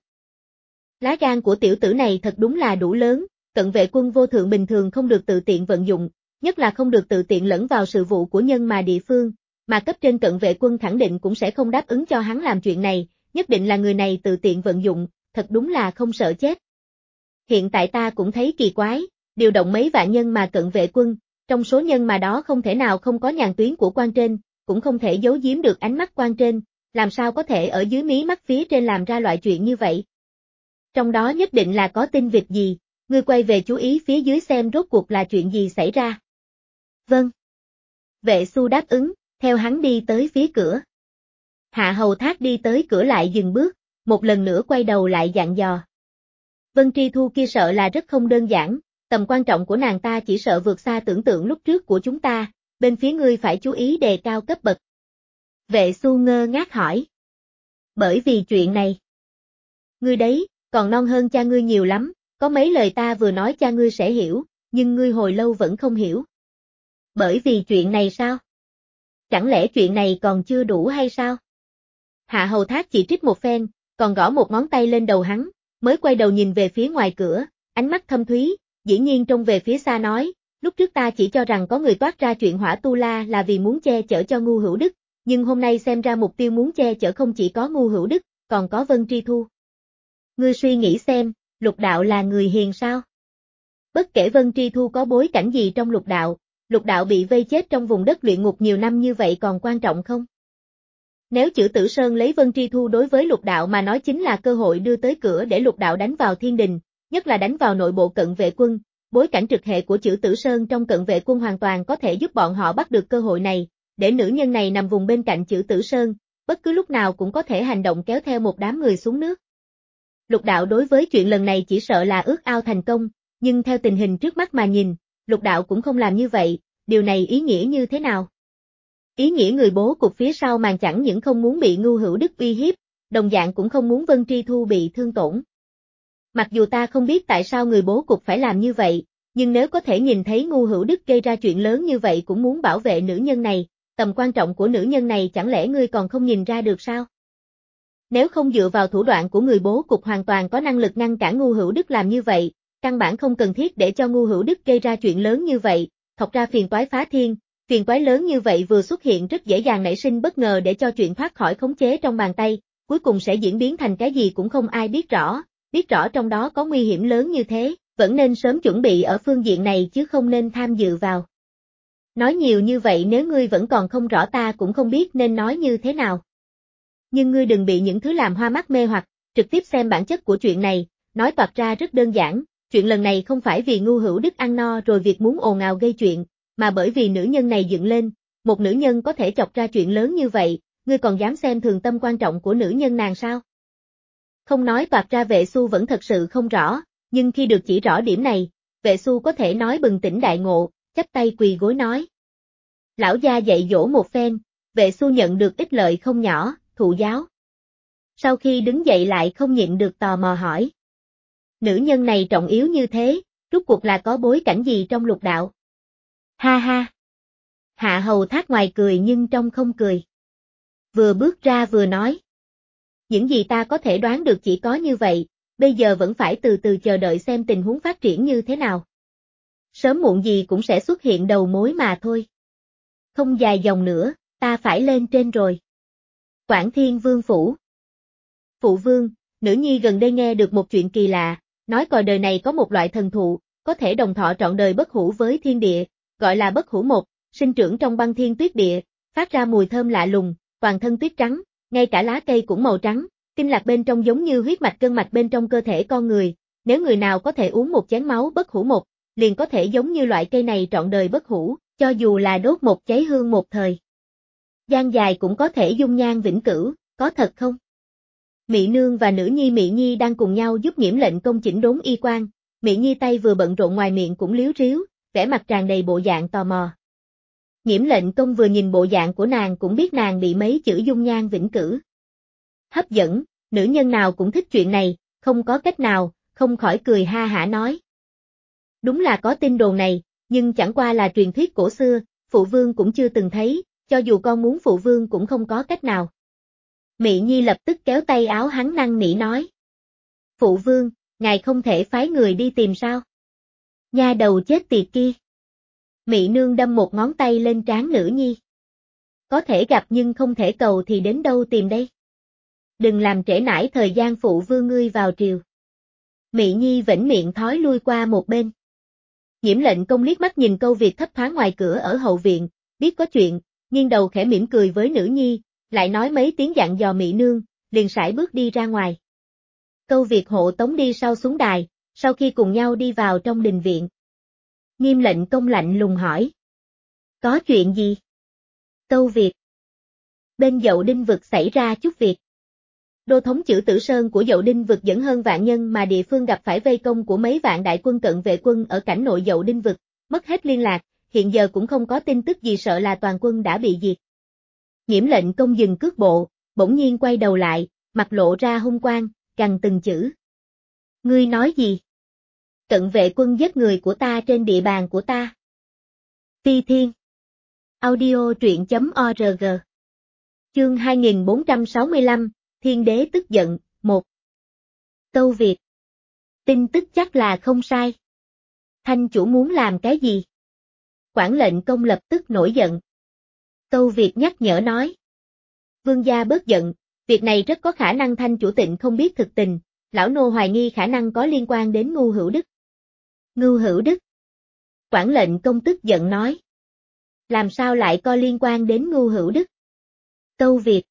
Lá gan của tiểu tử này thật đúng là đủ lớn, cận vệ quân vô thượng bình thường không được tự tiện vận dụng, nhất là không được tự tiện lẫn vào sự vụ của nhân mà địa phương, mà cấp trên cận vệ quân khẳng định cũng sẽ không đáp ứng cho hắn làm chuyện này, nhất định là người này tự tiện vận dụng, thật đúng là không sợ chết. Hiện tại ta cũng thấy kỳ quái, điều động mấy vạn nhân mà cận vệ quân, trong số nhân mà đó không thể nào không có nhàn tuyến của quan trên, cũng không thể giấu giếm được ánh mắt quan trên, làm sao có thể ở dưới mí mắt phía trên làm ra loại chuyện như vậy. Trong đó nhất định là có tin vịt gì, ngươi quay về chú ý phía dưới xem rốt cuộc là chuyện gì xảy ra. Vâng. Vệ Xu đáp ứng, theo hắn đi tới phía cửa. Hạ Hầu Thác đi tới cửa lại dừng bước, một lần nữa quay đầu lại dặn dò. Vân Tri Thu kia sợ là rất không đơn giản, tầm quan trọng của nàng ta chỉ sợ vượt xa tưởng tượng lúc trước của chúng ta, bên phía ngươi phải chú ý đề cao cấp bậc. Vệ Xu ngơ ngác hỏi. Bởi vì chuyện này. Ngươi đấy, còn non hơn cha ngươi nhiều lắm, có mấy lời ta vừa nói cha ngươi sẽ hiểu, nhưng ngươi hồi lâu vẫn không hiểu. Bởi vì chuyện này sao? Chẳng lẽ chuyện này còn chưa đủ hay sao? Hạ Hầu Thác chỉ trích một phen, còn gõ một ngón tay lên đầu hắn, mới quay đầu nhìn về phía ngoài cửa, ánh mắt thâm thúy, dĩ nhiên trông về phía xa nói, lúc trước ta chỉ cho rằng có người toát ra chuyện Hỏa Tu La là vì muốn che chở cho Ngưu Hữu Đức, nhưng hôm nay xem ra mục tiêu muốn che chở không chỉ có Ngưu Hữu Đức, còn có Vân Tri Thu. Ngươi suy nghĩ xem, Lục Đạo là người hiền sao? Bất kể Vân Tri Thu có bối cảnh gì trong Lục Đạo, Lục Đạo bị vây chết trong vùng đất luyện ngục nhiều năm như vậy còn quan trọng không? Nếu Chử Tử Sơn lấy Vân Tri Thu đối với Lục Đạo mà nói chính là cơ hội đưa tới cửa để Lục Đạo đánh vào thiên đình, nhất là đánh vào nội bộ cận vệ quân, bối cảnh trực hệ của Chử Tử Sơn trong cận vệ quân hoàn toàn có thể giúp bọn họ bắt được cơ hội này, để nữ nhân này nằm vùng bên cạnh Chử Tử Sơn, bất cứ lúc nào cũng có thể hành động kéo theo một đám người xuống nước. Lục Đạo đối với chuyện lần này chỉ sợ là ước ao thành công, nhưng theo tình hình trước mắt mà nhìn, Lục Đạo cũng không làm như vậy, điều này ý nghĩa như thế nào? Ý nghĩa người bố cục phía sau màn chẳng những không muốn bị Ngưu Hữu Đức uy hiếp, đồng dạng cũng không muốn Vân Tri Thu bị thương tổn. Mặc dù ta không biết tại sao người bố cục phải làm như vậy, nhưng nếu có thể nhìn thấy Ngưu Hữu Đức gây ra chuyện lớn như vậy cũng muốn bảo vệ nữ nhân này, tầm quan trọng của nữ nhân này chẳng lẽ ngươi còn không nhìn ra được sao? Nếu không dựa vào thủ đoạn của người bố cục hoàn toàn có năng lực ngăn cản Ngưu Hữu Đức làm như vậy, căn bản không cần thiết để cho Ngưu Hữu Đức gây ra chuyện lớn như vậy, thọc ra phiền toái phá thiên, phiền toái lớn như vậy vừa xuất hiện rất dễ dàng nảy sinh bất ngờ để cho chuyện thoát khỏi khống chế trong bàn tay, cuối cùng sẽ diễn biến thành cái gì cũng không ai biết rõ, biết rõ trong đó có nguy hiểm lớn như thế, vẫn nên sớm chuẩn bị ở phương diện này chứ không nên tham dự vào. Nói nhiều như vậy nếu ngươi vẫn còn không rõ ta cũng không biết nên nói như thế nào. Nhưng ngươi đừng bị những thứ làm hoa mắt mê hoặc, trực tiếp xem bản chất của chuyện này, nói toạc ra rất đơn giản, chuyện lần này không phải vì Ngưu Hữu Đức ăn no rồi việc muốn ồn ào gây chuyện, mà bởi vì nữ nhân này dựng lên, một nữ nhân có thể chọc ra chuyện lớn như vậy, ngươi còn dám xem thường tâm quan trọng của nữ nhân nàng sao? Không nói toạc ra Vệ Xu vẫn thật sự không rõ, nhưng khi được chỉ rõ điểm này, Vệ Xu có thể nói bừng tỉnh đại ngộ, chắp tay quỳ gối nói. Lão gia dạy dỗ một phen, Vệ Xu nhận được ích lợi không nhỏ, thụ giáo. Sau khi đứng dậy lại không nhịn được tò mò hỏi. Nữ nhân này trọng yếu như thế, rốt cuộc là có bối cảnh gì trong Lục Đạo? Ha ha! Hạ Hầu Thác ngoài cười nhưng trong không cười. Vừa bước ra vừa nói. Những gì ta có thể đoán được chỉ có như vậy, bây giờ vẫn phải từ từ chờ đợi xem tình huống phát triển như thế nào. Sớm muộn gì cũng sẽ xuất hiện đầu mối mà thôi. Không dài dòng nữa, ta phải lên trên rồi. Quảng Thiên Vương phủ. Phụ vương, nữ nhi gần đây nghe được một chuyện kỳ lạ, nói còi đời này có một loại thần thụ, có thể đồng thọ trọn đời bất hủ với thiên địa, gọi là bất hủ một, sinh trưởng trong băng thiên tuyết địa, phát ra mùi thơm lạ lùng, toàn thân tuyết trắng, ngay cả lá cây cũng màu trắng, kinh lạc bên trong giống như huyết mạch gân mạch bên trong cơ thể con người, nếu người nào có thể uống một chén máu bất hủ một, liền có thể giống như loại cây này trọn đời bất hủ, cho dù là đốt một cháy hương một thời. Gian dài cũng có thể dung nhan vĩnh cửu, có thật không? Mị Nương và nữ nhi Mị Nhi đang cùng nhau giúp Nghiễm Lệnh Công chỉnh đốn y quan, Mị Nhi tay vừa bận rộn ngoài miệng cũng líu ríu, vẻ mặt tràn đầy bộ dạng tò mò. Nghiễm Lệnh Công vừa nhìn bộ dạng của nàng cũng biết nàng bị mấy chữ dung nhan vĩnh cửu hấp dẫn, nữ nhân nào cũng thích chuyện này, không có cách nào, không khỏi cười ha hả nói. Đúng là có tin đồn này, nhưng chẳng qua là truyền thuyết cổ xưa, phụ vương cũng chưa từng thấy, cho dù con muốn phụ vương cũng không có cách nào. Mị Nhi lập tức kéo tay áo hắn năn nỉ nói. Phụ vương, ngài không thể phái người đi tìm sao? Nha đầu chết tiệt kia. Mị Nương đâm một ngón tay lên trán nữ nhi. Có thể gặp nhưng không thể cầu thì đến đâu tìm đây? Đừng làm trễ nải thời gian phụ vương ngươi vào triều. Mị Nhi vểnh miệng thói lui qua một bên. Nghiễm Lệnh Công liếc mắt nhìn Câu Việt thấp thoáng ngoài cửa ở hậu viện, biết có chuyện, nghiêng đầu khẽ mỉm cười với nữ nhi, lại nói mấy tiếng dặn dò Mị Nương, liền sải bước đi ra ngoài. Câu Việt hộ tống đi sau xuống đài, sau khi cùng nhau đi vào trong đình viện. Nghiêm Lệnh Công lạnh lùng hỏi. Có chuyện gì? Câu Việt. Bên Dậu Đinh vực xảy ra chút việc. Đô thống Chử Tử Sơn của Dậu Đinh vực dẫn hơn vạn nhân mà địa phương gặp phải vây công của mấy vạn đại quân cận vệ quân ở cảnh nội Dậu Đinh vực, mất hết liên lạc, hiện giờ cũng không có tin tức gì, sợ là toàn quân đã bị diệt. Nghiễm Lệnh Công dừng cước bộ, bỗng nhiên quay đầu lại, mặt lộ ra hung quang, gằn từng chữ. Ngươi nói gì? Cận vệ quân giết người của ta trên địa bàn của ta. Phi Thiên. Audio truyện chấm org. Chương hai nghìn bốn trăm sáu mươi lăm, Thiên Đế tức giận, một. Câu Việt. Tin tức chắc là không sai. Thanh chủ muốn làm cái gì? Quảng Lệnh Công lập tức nổi giận. Câu Việt nhắc nhở nói. Vương gia bớt giận, việc này rất có khả năng Thanh chủ Tịnh không biết thực tình, lão nô hoài nghi khả năng có liên quan đến Ngưu Hữu Đức. Ngưu Hữu Đức. Quảng Lệnh Công tức giận nói. Làm sao lại có liên quan đến Ngưu Hữu Đức? Câu Việt.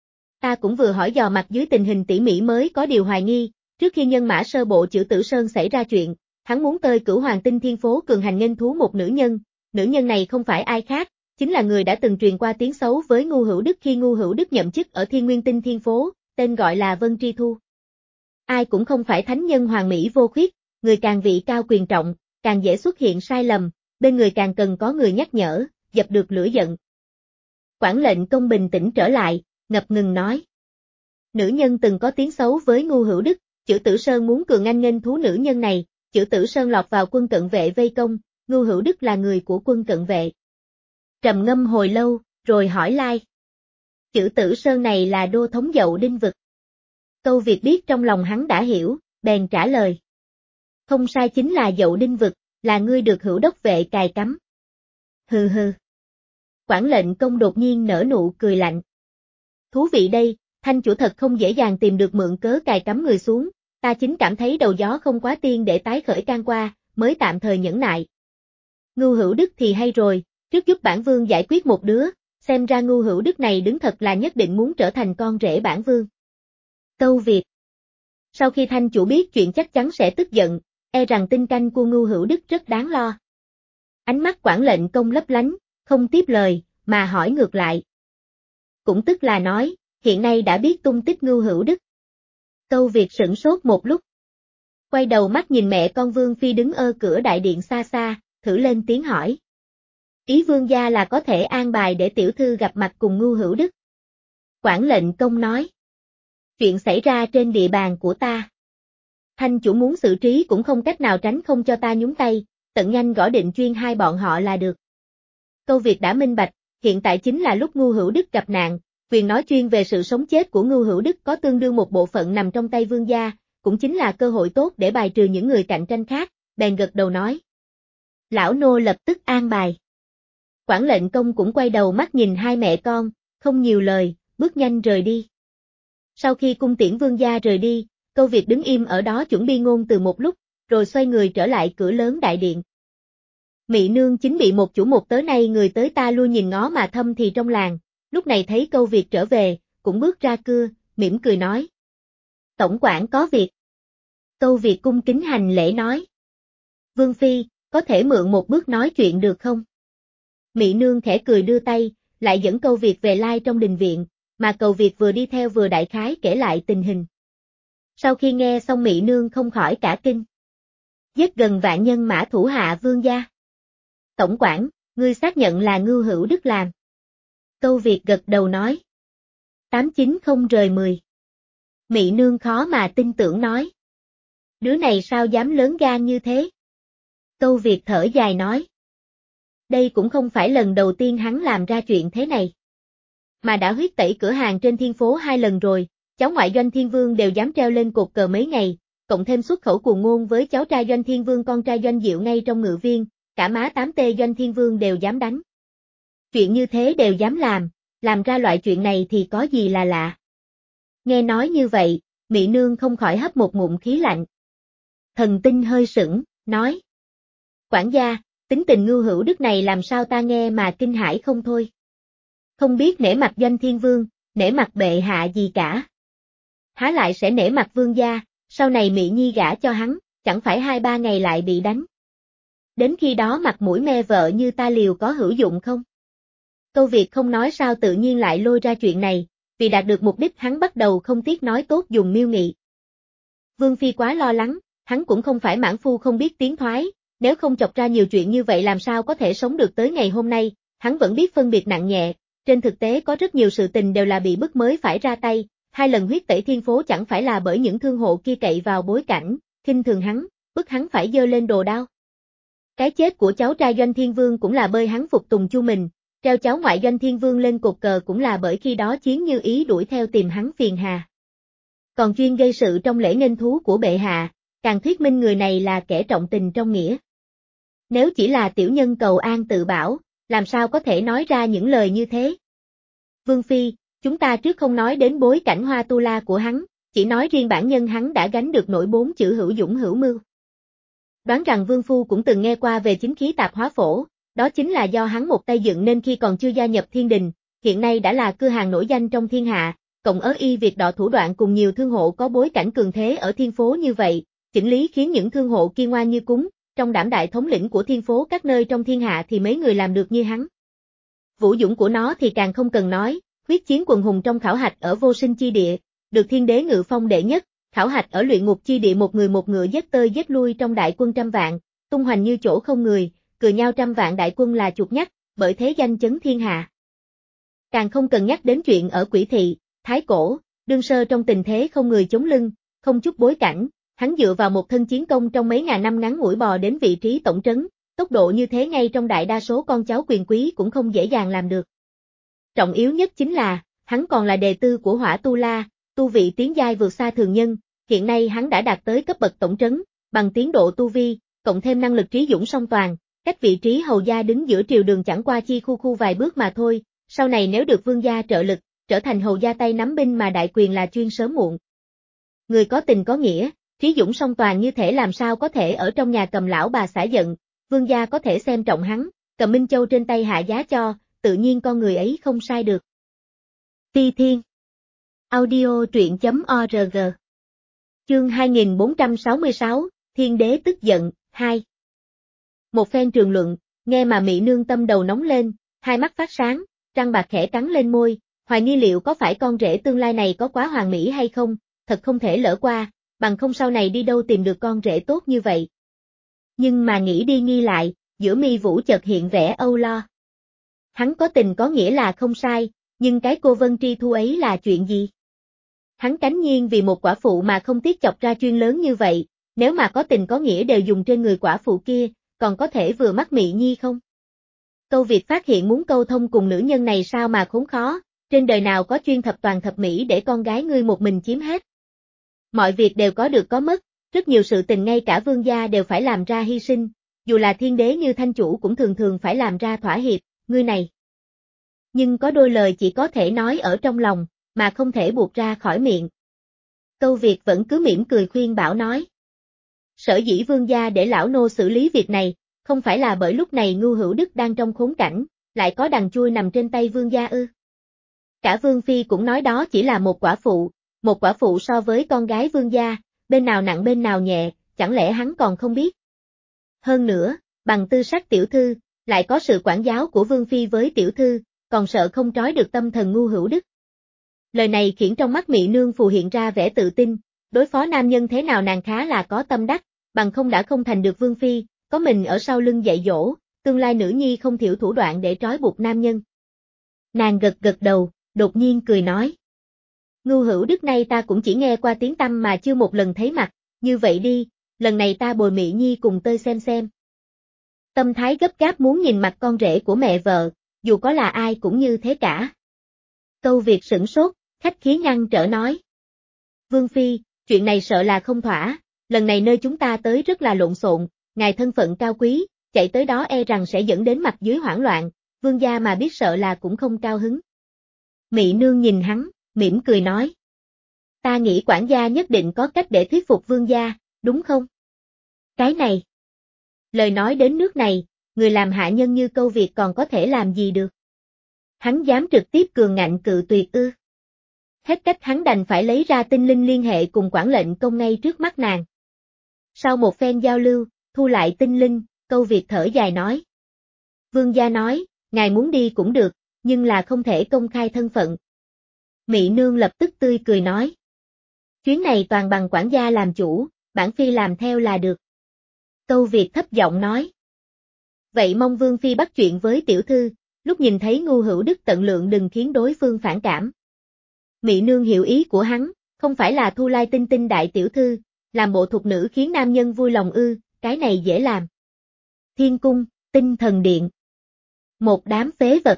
Ta cũng vừa hỏi dò mặt dưới tình hình tỉ mỉ mới có điều hoài nghi, trước khi nhân mã sơ bộ Chử Tử Sơn xảy ra chuyện, hắn muốn tới Cửu Hoàng Tinh Thiên Phố cường hành nghênh thú một nữ nhân, nữ nhân này không phải ai khác, chính là người đã từng truyền qua tiếng xấu với Ngưu Hữu Đức khi Ngưu Hữu Đức nhậm chức ở Thiên Nguyên Tinh Thiên Phố, tên gọi là Vân Tri Thu. Ai cũng không phải thánh nhân hoàn mỹ vô khuyết, người càng vị cao quyền trọng, càng dễ xuất hiện sai lầm, bên người càng cần có người nhắc nhở, dập được lửa giận. Quảng Lệnh Công bình tĩnh trở lại, ngập ngừng nói. Nữ nhân từng có tiếng xấu với Ngưu Hữu Đức, Chử Tử Sơn muốn cường anh nghênh thú nữ nhân này, Chử Tử Sơn lọt vào quân cận vệ vây công, Ngưu Hữu Đức là người của quân cận vệ. Trầm ngâm hồi lâu, rồi hỏi lai. Chử Tử Sơn này là đô thống Dậu Đinh vực. Câu Việt biết trong lòng hắn đã hiểu, bèn trả lời. Không sai, chính là Dậu Đinh vực, là ngươi được Hữu đốc vệ cài cắm. Hừ hừ. Quảng Lệnh Công đột nhiên nở nụ cười lạnh. Thú vị đây, Thanh chủ thật không dễ dàng tìm được mượn cớ cài cắm người xuống, ta chính cảm thấy đầu gió không quá tiên để tái khởi can qua, mới tạm thời nhẫn nại. Ngưu Hữu Đức thì hay rồi, trước giúp bản vương giải quyết một đứa, xem ra Ngưu Hữu Đức này đứng thật là nhất định muốn trở thành con rể bản vương. Câu Việt. Sau khi Thanh chủ biết chuyện chắc chắn sẽ tức giận, e rằng tinh canh của Ngưu Hữu Đức rất đáng lo. Ánh mắt Quảng Lệnh Công lấp lánh, không tiếp lời, mà hỏi ngược lại. Cũng tức là nói, hiện nay đã biết tung tích Ngưu Hữu Đức. Câu Việt sửng sốt một lúc. Quay đầu mắt nhìn mẹ con Vương Phi đứng ở cửa đại điện xa xa, thử lên tiếng hỏi. Ý vương gia là có thể an bài để tiểu thư gặp mặt cùng Ngưu Hữu Đức. Quảng Lệnh Công nói. Chuyện xảy ra trên địa bàn của ta. Thanh chủ muốn xử trí cũng không cách nào tránh không cho ta nhúng tay, tận nhanh gõ định chuyên hai bọn họ là được. Câu Việt đã minh bạch, hiện tại chính là lúc Ngưu Hữu Đức gặp nạn, quyền nói chuyên về sự sống chết của Ngưu Hữu Đức có tương đương một bộ phận nằm trong tay vương gia, cũng chính là cơ hội tốt để bài trừ những người cạnh tranh khác, bèn gật đầu nói. Lão nô lập tức an bài. Quảng Lệnh Công cũng quay đầu mắt nhìn hai mẹ con, không nhiều lời, bước nhanh rời đi. Sau khi cung tiễn vương gia rời đi, Câu Việt đứng im ở đó chuẩn bị ngôn từ một lúc, rồi xoay người trở lại cửa lớn đại điện. Mị nương chính bị một chủ một tớ nay người tới ta lui nhìn ngó mà thâm thì trong làng, lúc này thấy Câu Việt trở về, cũng bước ra cưa, mỉm cười nói. Tổng quản có việc. Câu Việt cung kính hành lễ nói. Vương Phi, có thể mượn một bước nói chuyện được không? Mị nương khẽ cười đưa tay, lại dẫn Câu Việt về lai trong đình viện, mà Câu Việt vừa đi theo vừa đại khái kể lại tình hình. Sau khi nghe xong Mị nương không khỏi cả kinh. Giết gần vạn nhân mã thủ hạ vương gia. Tổng quản, ngươi xác nhận là Ngưu Hữu Đức làm. Câu Việt gật đầu nói. Tám chín không rời mười. Mị nương khó mà tin tưởng nói. Đứa này sao dám lớn gan như thế? Câu Việt thở dài nói. Đây cũng không phải lần đầu tiên hắn làm ra chuyện thế này. Mà đã huyết tẩy cửa hàng trên thiên phố hai lần rồi, cháu ngoại Doanh Thiên Vương đều dám treo lên cột cờ mấy ngày, cộng thêm xuất khẩu cuồng ngôn với cháu trai Doanh Thiên Vương con trai Doanh Diệu ngay trong ngự viên, cả má tám tê Doanh Thiên Vương đều dám đánh. Chuyện như thế đều dám làm, làm ra loại chuyện này thì có gì là lạ. Nghe nói như vậy, Mị nương không khỏi hấp một ngụm khí lạnh. Thần Tinh hơi sững, nói. Quản gia, tính tình Ngưu Hữu Đức này làm sao ta nghe mà kinh hãi không thôi. Không biết nể mặt Doanh Thiên Vương, nể mặt bệ hạ gì cả. Há lại sẽ nể mặt vương gia, sau này Mị Nhi gả cho hắn, chẳng phải hai ba ngày lại bị đánh. Đến khi đó mặt mũi me vợ như ta liều có hữu dụng không? Câu Việt không nói sao tự nhiên lại lôi ra chuyện này, vì đạt được mục đích hắn bắt đầu không tiếc nói tốt dùng mưu nghị. Vương Phi quá lo lắng, hắn cũng không phải mãn phu không biết tiến thoái, nếu không chọc ra nhiều chuyện như vậy làm sao có thể sống được tới ngày hôm nay, hắn vẫn biết phân biệt nặng nhẹ, trên thực tế có rất nhiều sự tình đều là bị bức mới phải ra tay, hai lần huyết tẩy thiên phố chẳng phải là bởi những thương hộ kia cậy vào bối cảnh, khinh thường hắn, bức hắn phải giơ lên đồ đao. Cái chết của cháu trai Doanh Thiên Vương cũng là bởi hắn phục tùng Chu mình, treo cháu ngoại Doanh Thiên Vương lên cột cờ cũng là bởi khi đó Chiến Như Ý đuổi theo tìm hắn phiền hà. Còn chuyên gây sự trong lễ nghênh thú của bệ hạ, càng thuyết minh người này là kẻ trọng tình trong nghĩa. Nếu chỉ là tiểu nhân cầu an tự bảo, làm sao có thể nói ra những lời như thế? Vương Phi, chúng ta trước không nói đến bối cảnh Hoa Tu La của hắn, chỉ nói riêng bản nhân hắn đã gánh được nổi bốn chữ hữu dũng hữu mưu. Đoán rằng Vương Phu cũng từng nghe qua về chính khí tạp hóa phổ, đó chính là do hắn một tay dựng nên khi còn chưa gia nhập thiên đình, hiện nay đã là cửa hàng nổi danh trong thiên hạ, cộng ớ y việc đọ thủ đoạn cùng nhiều thương hộ có bối cảnh cường thế ở thiên phố như vậy, chỉnh lý khiến những thương hộ kia ngoan như cúng, trong đảm đại thống lĩnh của thiên phố các nơi trong thiên hạ thì mấy người làm được như hắn. Vũ dũng của nó thì càng không cần nói, huyết chiến quần hùng trong khảo hạch ở vô sinh chi địa, được thiên đế ngự phong đệ nhất, khảo hạch ở luyện ngục chi địa một người một ngựa giết tơi giết lui trong đại quân trăm vạn, tung hoành như chỗ không người, cười nhau trăm vạn đại quân là chuột nhắt, bởi thế danh chấn thiên hạ. Càng không cần nhắc đến chuyện ở Quỷ Thị, Thái Cổ, đương sơ trong tình thế không người chống lưng, không chút bối cảnh, hắn dựa vào một thân chiến công trong mấy ngàn năm ngắn ngủi bò đến vị trí tổng trấn, tốc độ như thế ngay trong đại đa số con cháu quyền quý cũng không dễ dàng làm được. Trọng yếu nhất chính là, hắn còn là đệ tư của Hỏa Tu La, tu vị tiến giai vượt xa thường nhân, hiện nay hắn đã đạt tới cấp bậc tổng trấn, bằng tiến độ tu vi, cộng thêm năng lực trí dũng song toàn, cách vị trí hầu gia đứng giữa triều đường chẳng qua chi khu khu vài bước mà thôi, sau này nếu được vương gia trợ lực, trở thành hầu gia tay nắm binh mà đại quyền là chuyên sớm muộn. Người có tình có nghĩa, trí dũng song toàn như thể làm sao có thể ở trong nhà cầm lão bà xả giận, vương gia có thể xem trọng hắn, cầm Minh Châu trên tay hạ giá cho, tự nhiên con người ấy không sai được. Phi Thiên Audio truyện chấm org Chương hai nghìn bốn trăm sáu mươi sáu, Thiên Đế tức giận, hai. Một phen trường luận, nghe mà Mị nương tâm đầu nóng lên, hai mắt phát sáng, răng bạc khẽ cắn lên môi, hoài nghi liệu có phải con rể tương lai này có quá hoàn mỹ hay không, thật không thể lỡ qua, bằng không sau này đi đâu tìm được con rể tốt như vậy. Nhưng mà nghĩ đi nghi lại, giữa mi vũ chợt hiện vẻ âu lo. Hắn có tình có nghĩa là không sai, nhưng cái cô Vân Tri Thu ấy là chuyện gì? Hắn cánh nhiên vì một quả phụ mà không tiếc chọc ra chuyên lớn như vậy, nếu mà có tình có nghĩa đều dùng trên người quả phụ kia, còn có thể vừa mắt Mị Nhi không? Câu Việt phát hiện muốn câu thông cùng nữ nhân này sao mà khốn khó, trên đời nào có chuyên thập toàn thập mỹ để con gái ngươi một mình chiếm hết. Mọi việc đều có được có mất, rất nhiều sự tình ngay cả vương gia đều phải làm ra hy sinh, dù là thiên đế như thanh chủ cũng thường thường phải làm ra thỏa hiệp, ngươi này. Nhưng có đôi lời chỉ có thể nói ở trong lòng, mà không thể buộc ra khỏi miệng. Câu Việt vẫn cứ mỉm cười khuyên bảo nói. Sở dĩ vương gia để lão nô xử lý việc này, không phải là bởi lúc này Ngưu Hữu Đức đang trong khốn cảnh, lại có đằng chui nằm trên tay vương gia ư. Cả vương phi cũng nói đó chỉ là một quả phụ, một quả phụ so với con gái vương gia, bên nào nặng bên nào nhẹ, chẳng lẽ hắn còn không biết. Hơn nữa, bằng tư sắc tiểu thư, lại có sự quản giáo của vương phi với tiểu thư, còn sợ không trói được tâm thần Ngưu Hữu Đức. Lời này khiến trong mắt Mị Nương phù hiện ra vẻ tự tin, đối phó nam nhân thế nào nàng khá là có tâm đắc, bằng không đã không thành được vương phi, có mình ở sau lưng dạy dỗ, tương lai nữ nhi không thiểu thủ đoạn để trói buộc nam nhân. Nàng gật gật đầu, đột nhiên cười nói. Ngưu Hữu Đức nay ta cũng chỉ nghe qua tiếng tăm mà chưa một lần thấy mặt, như vậy đi, lần này ta bồi Mị Nhi cùng tơi xem xem. Tâm thái gấp gáp muốn nhìn mặt con rể của mẹ vợ, dù có là ai cũng như thế cả. Câu Việt sửng sốt, khách khí ngăn trở nói. Vương phi, chuyện này sợ là không thỏa, lần này nơi chúng ta tới rất là lộn xộn, ngài thân phận cao quý, chạy tới đó e rằng sẽ dẫn đến mặt dưới hoảng loạn, vương gia mà biết sợ là cũng không cao hứng. Mị Nương nhìn hắn, mỉm cười nói. Ta nghĩ quản gia nhất định có cách để thuyết phục vương gia, đúng không? Cái này. Lời nói đến nước này, người làm hạ nhân như Câu Việt còn có thể làm gì được? Hắn dám trực tiếp cường ngạnh cự tuyệt ư? Hết cách hắn đành phải lấy ra tinh linh liên hệ cùng quản lệnh công ngay trước mắt nàng. Sau một phen giao lưu, thu lại tinh linh, Câu Việt thở dài nói. Vương gia nói, ngài muốn đi cũng được, nhưng là không thể công khai thân phận. Mị Nương lập tức tươi cười nói. Chuyến này toàn bằng quản gia làm chủ, bản phi làm theo là được. Câu Việt thấp giọng nói. Vậy mong vương phi bắt chuyện với tiểu thư, lúc nhìn thấy Ngưu Hữu Đức tận lượng đừng khiến đối phương phản cảm. Mị Nương hiểu ý của hắn, không phải là Thu Lai Tinh Tinh đại tiểu thư, làm bộ thục nữ khiến nam nhân vui lòng ư, cái này dễ làm. Thiên cung, Tinh Thần Điện. Một đám phế vật.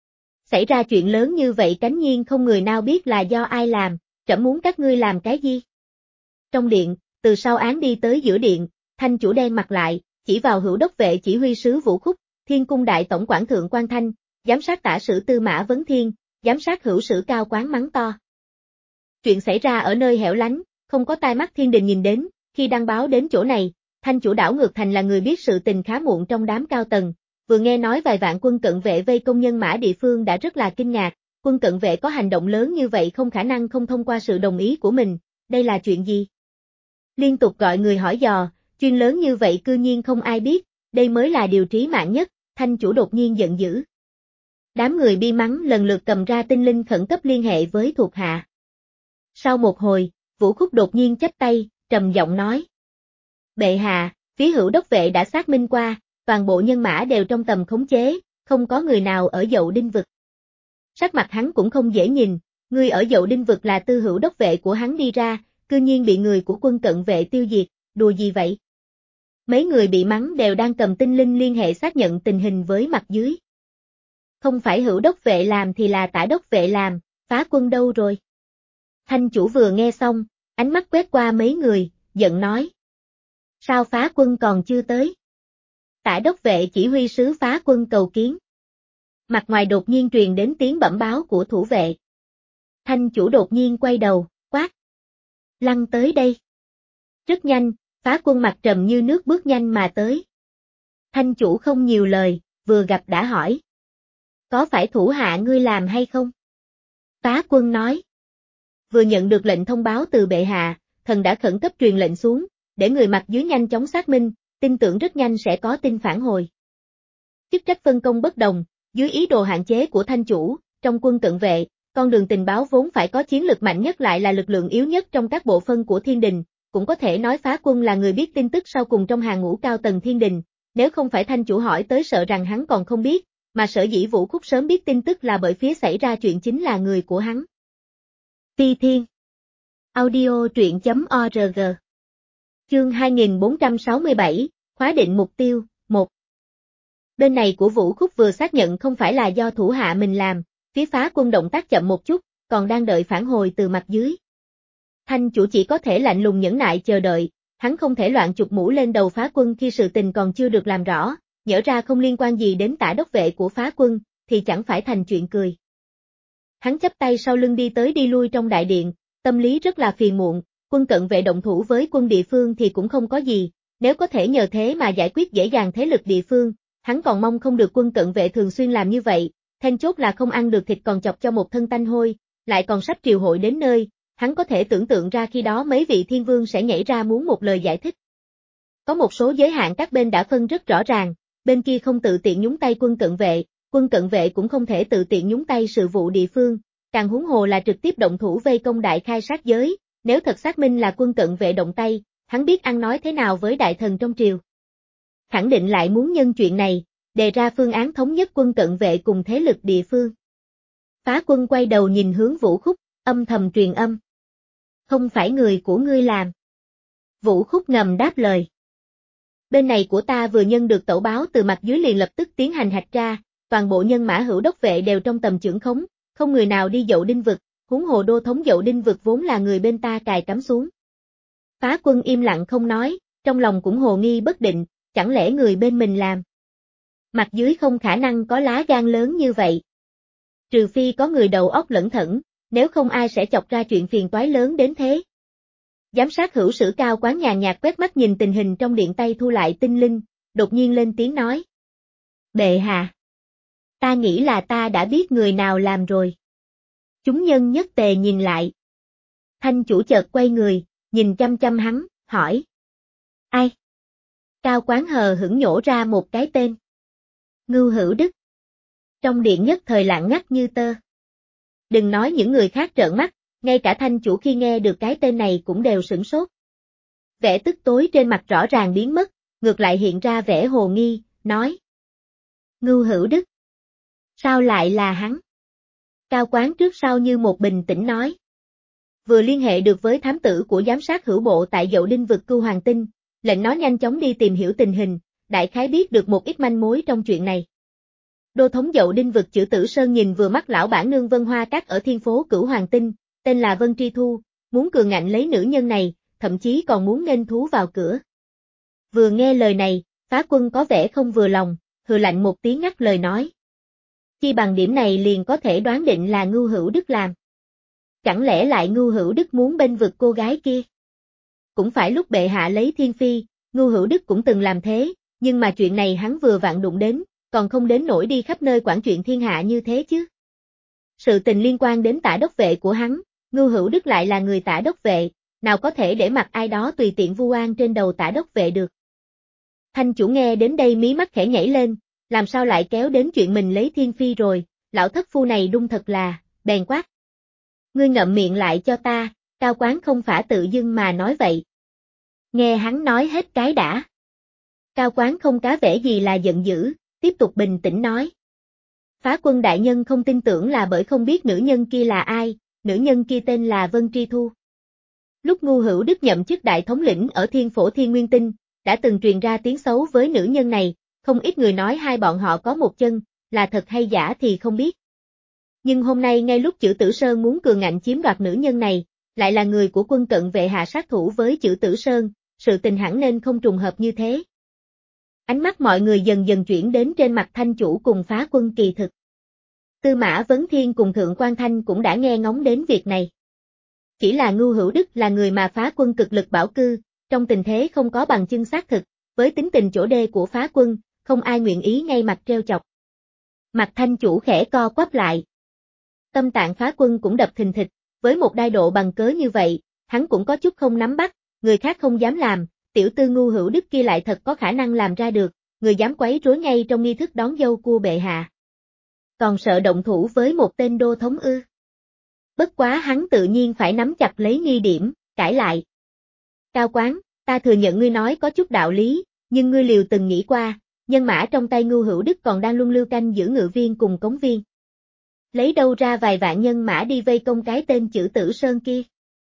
Xảy ra chuyện lớn như vậy cánh nhiên không người nào biết là do ai làm, trẫm muốn các ngươi làm cái gì? Trong điện, từ sau án đi tới giữa điện, Thanh chủ đen mặt lại, chỉ vào Hữu Đốc vệ chỉ huy sứ Vũ Khúc, Thiên cung đại tổng quản thượng quan Thanh, giám sát tả sử Tư Mã Vấn Thiên, giám sát hữu sử Cao Quán mắng to. Chuyện xảy ra ở nơi hẻo lánh, không có tai mắt thiên đình nhìn đến, khi đăng báo đến chỗ này, Thanh chủ đảo ngược thành là người biết sự tình khá muộn trong đám cao tầng, vừa nghe nói vài vạn quân cận vệ vây công nhân mã địa phương đã rất là kinh ngạc, quân cận vệ có hành động lớn như vậy không khả năng không thông qua sự đồng ý của mình, đây là chuyện gì? Liên tục gọi người hỏi dò, chuyên lớn như vậy cư nhiên không ai biết, đây mới là điều trí mạng nhất, Thanh chủ đột nhiên giận dữ. Đám người bi mắng lần lượt cầm ra tinh linh khẩn cấp liên hệ với thuộc hạ. Sau một hồi, Vũ Khúc đột nhiên chắp tay, trầm giọng nói. Bệ hạ, phía Hữu Đốc vệ đã xác minh qua, toàn bộ nhân mã đều trong tầm khống chế, không có người nào ở Dậu Đinh vực. Sắc mặt hắn cũng không dễ nhìn, người ở Dậu Đinh vực là Tư Hữu Đốc vệ của hắn đi ra, cư nhiên bị người của quân cận vệ tiêu diệt, đùa gì vậy? Mấy người bị mắng đều đang cầm tinh linh liên hệ xác nhận tình hình với mặt dưới. Không phải Hữu Đốc vệ làm thì là Tả Đốc vệ làm, Phá Quân đâu rồi? Thanh chủ vừa nghe xong, ánh mắt quét qua mấy người, giận nói. Sao Phá Quân còn chưa tới? Tả Đốc vệ chỉ huy sứ Phá Quân cầu kiến. Mặt ngoài đột nhiên truyền đến tiếng bẩm báo của thủ vệ. Thanh chủ đột nhiên quay đầu, quát. Lăn tới đây. Rất nhanh, Phá Quân mặt trầm như nước bước nhanh mà tới. Thanh chủ không nhiều lời, vừa gặp đã hỏi. Có phải thủ hạ ngươi làm hay không? Phá Quân nói. Vừa nhận được lệnh thông báo từ bệ hạ, thần đã khẩn cấp truyền lệnh xuống, để người mặt dưới nhanh chóng xác minh, tin tưởng rất nhanh sẽ có tin phản hồi. Chức trách phân công bất đồng, dưới ý đồ hạn chế của thanh chủ, trong quân cận vệ, con đường tình báo vốn phải có chiến lực mạnh nhất lại là lực lượng yếu nhất trong các bộ phân của thiên đình, cũng có thể nói Phá Quân là người biết tin tức sau cùng trong hàng ngũ cao tầng thiên đình, nếu không phải thanh chủ hỏi tới sợ rằng hắn còn không biết, mà sở dĩ Vũ Khúc sớm biết tin tức là bởi phía xảy ra chuyện chính là người của hắn. Ti Thiên Audio truyện chấm org Chương hai nghìn bốn trăm sáu mươi bảy, khóa định mục tiêu, một Bên này của Vũ Khúc vừa xác nhận không phải là do thủ hạ mình làm, phía Phá Quân động tác chậm một chút, còn đang đợi phản hồi từ mặt dưới. Thanh chủ chỉ có thể lạnh lùng nhẫn nại chờ đợi, hắn không thể loạn chụp mũ lên đầu Phá Quân khi sự tình còn chưa được làm rõ, nhỡ ra không liên quan gì đến Tả Đốc vệ của Phá Quân, thì chẳng phải thành chuyện cười. Hắn chắp tay sau lưng đi tới đi lui trong đại điện, tâm lý rất là phiền muộn, quân cận vệ động thủ với quân địa phương thì cũng không có gì, nếu có thể nhờ thế mà giải quyết dễ dàng thế lực địa phương, hắn còn mong không được quân cận vệ thường xuyên làm như vậy, then chốt là không ăn được thịt còn chọc cho một thân tanh hôi, lại còn sắp triều hội đến nơi, hắn có thể tưởng tượng ra khi đó mấy vị thiên vương sẽ nhảy ra muốn một lời giải thích. Có một số giới hạn các bên đã phân rất rõ ràng, bên kia không tự tiện nhúng tay quân cận vệ, quân cận vệ cũng không thể tự tiện nhúng tay sự vụ địa phương, càng huống hồ là trực tiếp động thủ vây công đại khai sát giới, nếu thật xác minh là quân cận vệ động tay, hắn biết ăn nói thế nào với đại thần trong triều. Khẳng định lại muốn nhân chuyện này, đề ra phương án thống nhất quân cận vệ cùng thế lực địa phương. Phá quân quay đầu nhìn hướng Vũ Khúc, âm thầm truyền âm. Không phải người của ngươi làm. Vũ Khúc ngầm đáp lời. Bên này của ta vừa nhân được tẩu báo từ mặt dưới liền lập tức tiến hành hạch ra, toàn bộ nhân mã hữu đốc vệ đều trong tầm chưởng khống, không người nào đi Dậu Đinh vực, huống hồ đô thống Dậu Đinh vực vốn là người bên ta cài cắm xuống. Phá quân im lặng không nói, trong lòng cũng hồ nghi bất định, chẳng lẽ người bên mình làm. Mặt dưới không khả năng có lá gan lớn như vậy. Trừ phi có người đầu óc lẩn thẩn, nếu không ai sẽ chọc ra chuyện phiền toái lớn đến thế. Giám sát hữu sử Cao Quán nhàn nhạt quét mắt nhìn tình hình trong điện tay thu lại tinh linh, đột nhiên lên tiếng nói. Bệ hạ. Ta nghĩ là ta đã biết người nào làm rồi. Chúng nhân nhất tề nhìn lại. Thanh chủ chợt quay người, nhìn chăm chăm hắn, hỏi. Ai? Cao Quán hờ hững nhổ ra một cái tên. Ngưu Hữu Đức. Trong điện nhất thời lặng ngắt như tơ. Đừng nói những người khác trợn mắt, ngay cả thanh chủ khi nghe được cái tên này cũng đều sửng sốt. Vẻ tức tối trên mặt rõ ràng biến mất, ngược lại hiện ra vẻ hồ nghi, nói. Ngưu Hữu Đức. Sao lại là hắn? Cao Quán trước sau như một bình tĩnh nói. Vừa liên hệ được với thám tử của giám sát hữu bộ tại Dậu Đinh vực Cưu Hoàng Tinh, lệnh nó nhanh chóng đi tìm hiểu tình hình, đại khái biết được một ít manh mối trong chuyện này. Đô thống Dậu Đinh vực Chử Tử Sơn nhìn vừa mắt lão bản nương Vân Hoa Các ở thiên phố Cửu Hoàng Tinh, tên là Vân Tri Thu, muốn cường ngạnh lấy nữ nhân này, thậm chí còn muốn nghênh thú vào cửa. Vừa nghe lời này, Phá quân có vẻ không vừa lòng, hừ lạnh một tiếng ngắt lời nói. Chi bằng điểm này liền có thể đoán định là Ngưu Hữu Đức làm. Chẳng lẽ lại Ngưu Hữu Đức muốn bênh vực cô gái kia? Cũng phải lúc bệ hạ lấy thiên phi, Ngưu Hữu Đức cũng từng làm thế, nhưng mà chuyện này hắn vừa vặn đụng đến, còn không đến nỗi đi khắp nơi quản chuyện thiên hạ như thế chứ. Sự tình liên quan đến tả đốc vệ của hắn, Ngưu Hữu Đức lại là người tả đốc vệ, nào có thể để mặc ai đó tùy tiện vu oan trên đầu tả đốc vệ được. Thanh chủ nghe đến đây mí mắt khẽ nhảy lên, làm sao lại kéo đến chuyện mình lấy thiên phi rồi, lão thất phu này đung thật là, bèn quát. Ngươi ngậm miệng lại cho ta, Cao Quán không phải tự dưng mà nói vậy. Nghe hắn nói hết cái đã. Cao Quán không cá vẻ gì là giận dữ, tiếp tục bình tĩnh nói. Phá quân đại nhân không tin tưởng là bởi không biết nữ nhân kia là ai, nữ nhân kia tên là Vân Tri Thu. Lúc Ngưu Hữu Đức nhậm chức đại thống lĩnh ở Thiên Phổ Thiên Nguyên Tinh, đã từng truyền ra tiếng xấu với nữ nhân này, không ít người nói hai bọn họ có một chân, là thật hay giả thì không biết. Nhưng hôm nay ngay lúc Chử Tử Sơn muốn cường ngạnh chiếm đoạt nữ nhân này, lại là người của quân cận vệ hạ sát thủ với Chử Tử Sơn, sự tình hẳn nên không trùng hợp như thế. Ánh mắt mọi người dần dần chuyển đến trên mặt thanh chủ cùng Phá quân kỳ thực. Tư Mã Vấn Thiên cùng Thượng Quan Thanh cũng đã nghe ngóng đến việc này. Chỉ là Ngưu Hữu Đức là người mà Phá quân cực lực bảo cư, trong tình thế không có bằng chứng xác thực, với tính tình chỗ đê của Phá quân, không ai nguyện ý ngay mặt treo chọc. Mặt thanh chủ khẽ co quắp lại. Tâm tạng Phá quân cũng đập thình thịch, với một đai độ bằng cớ như vậy, hắn cũng có chút không nắm bắt, người khác không dám làm, tiểu tư Ngưu Hữu Đức kia lại thật có khả năng làm ra được, người dám quấy rối ngay trong nghi thức đón dâu của bệ hạ. Còn sợ động thủ với một tên đô thống ư. Bất quá hắn tự nhiên phải nắm chặt lấy nghi điểm, cãi lại. Cao Quán, ta thừa nhận ngươi nói có chút đạo lý, nhưng ngươi liều từng nghĩ qua, nhân mã trong tay Ngưu Hữu Đức còn đang luân lưu canh giữ ngự viên cùng cống viên. Lấy đâu ra vài vạn nhân mã đi vây công cái tên Chử Tử Sơn kia?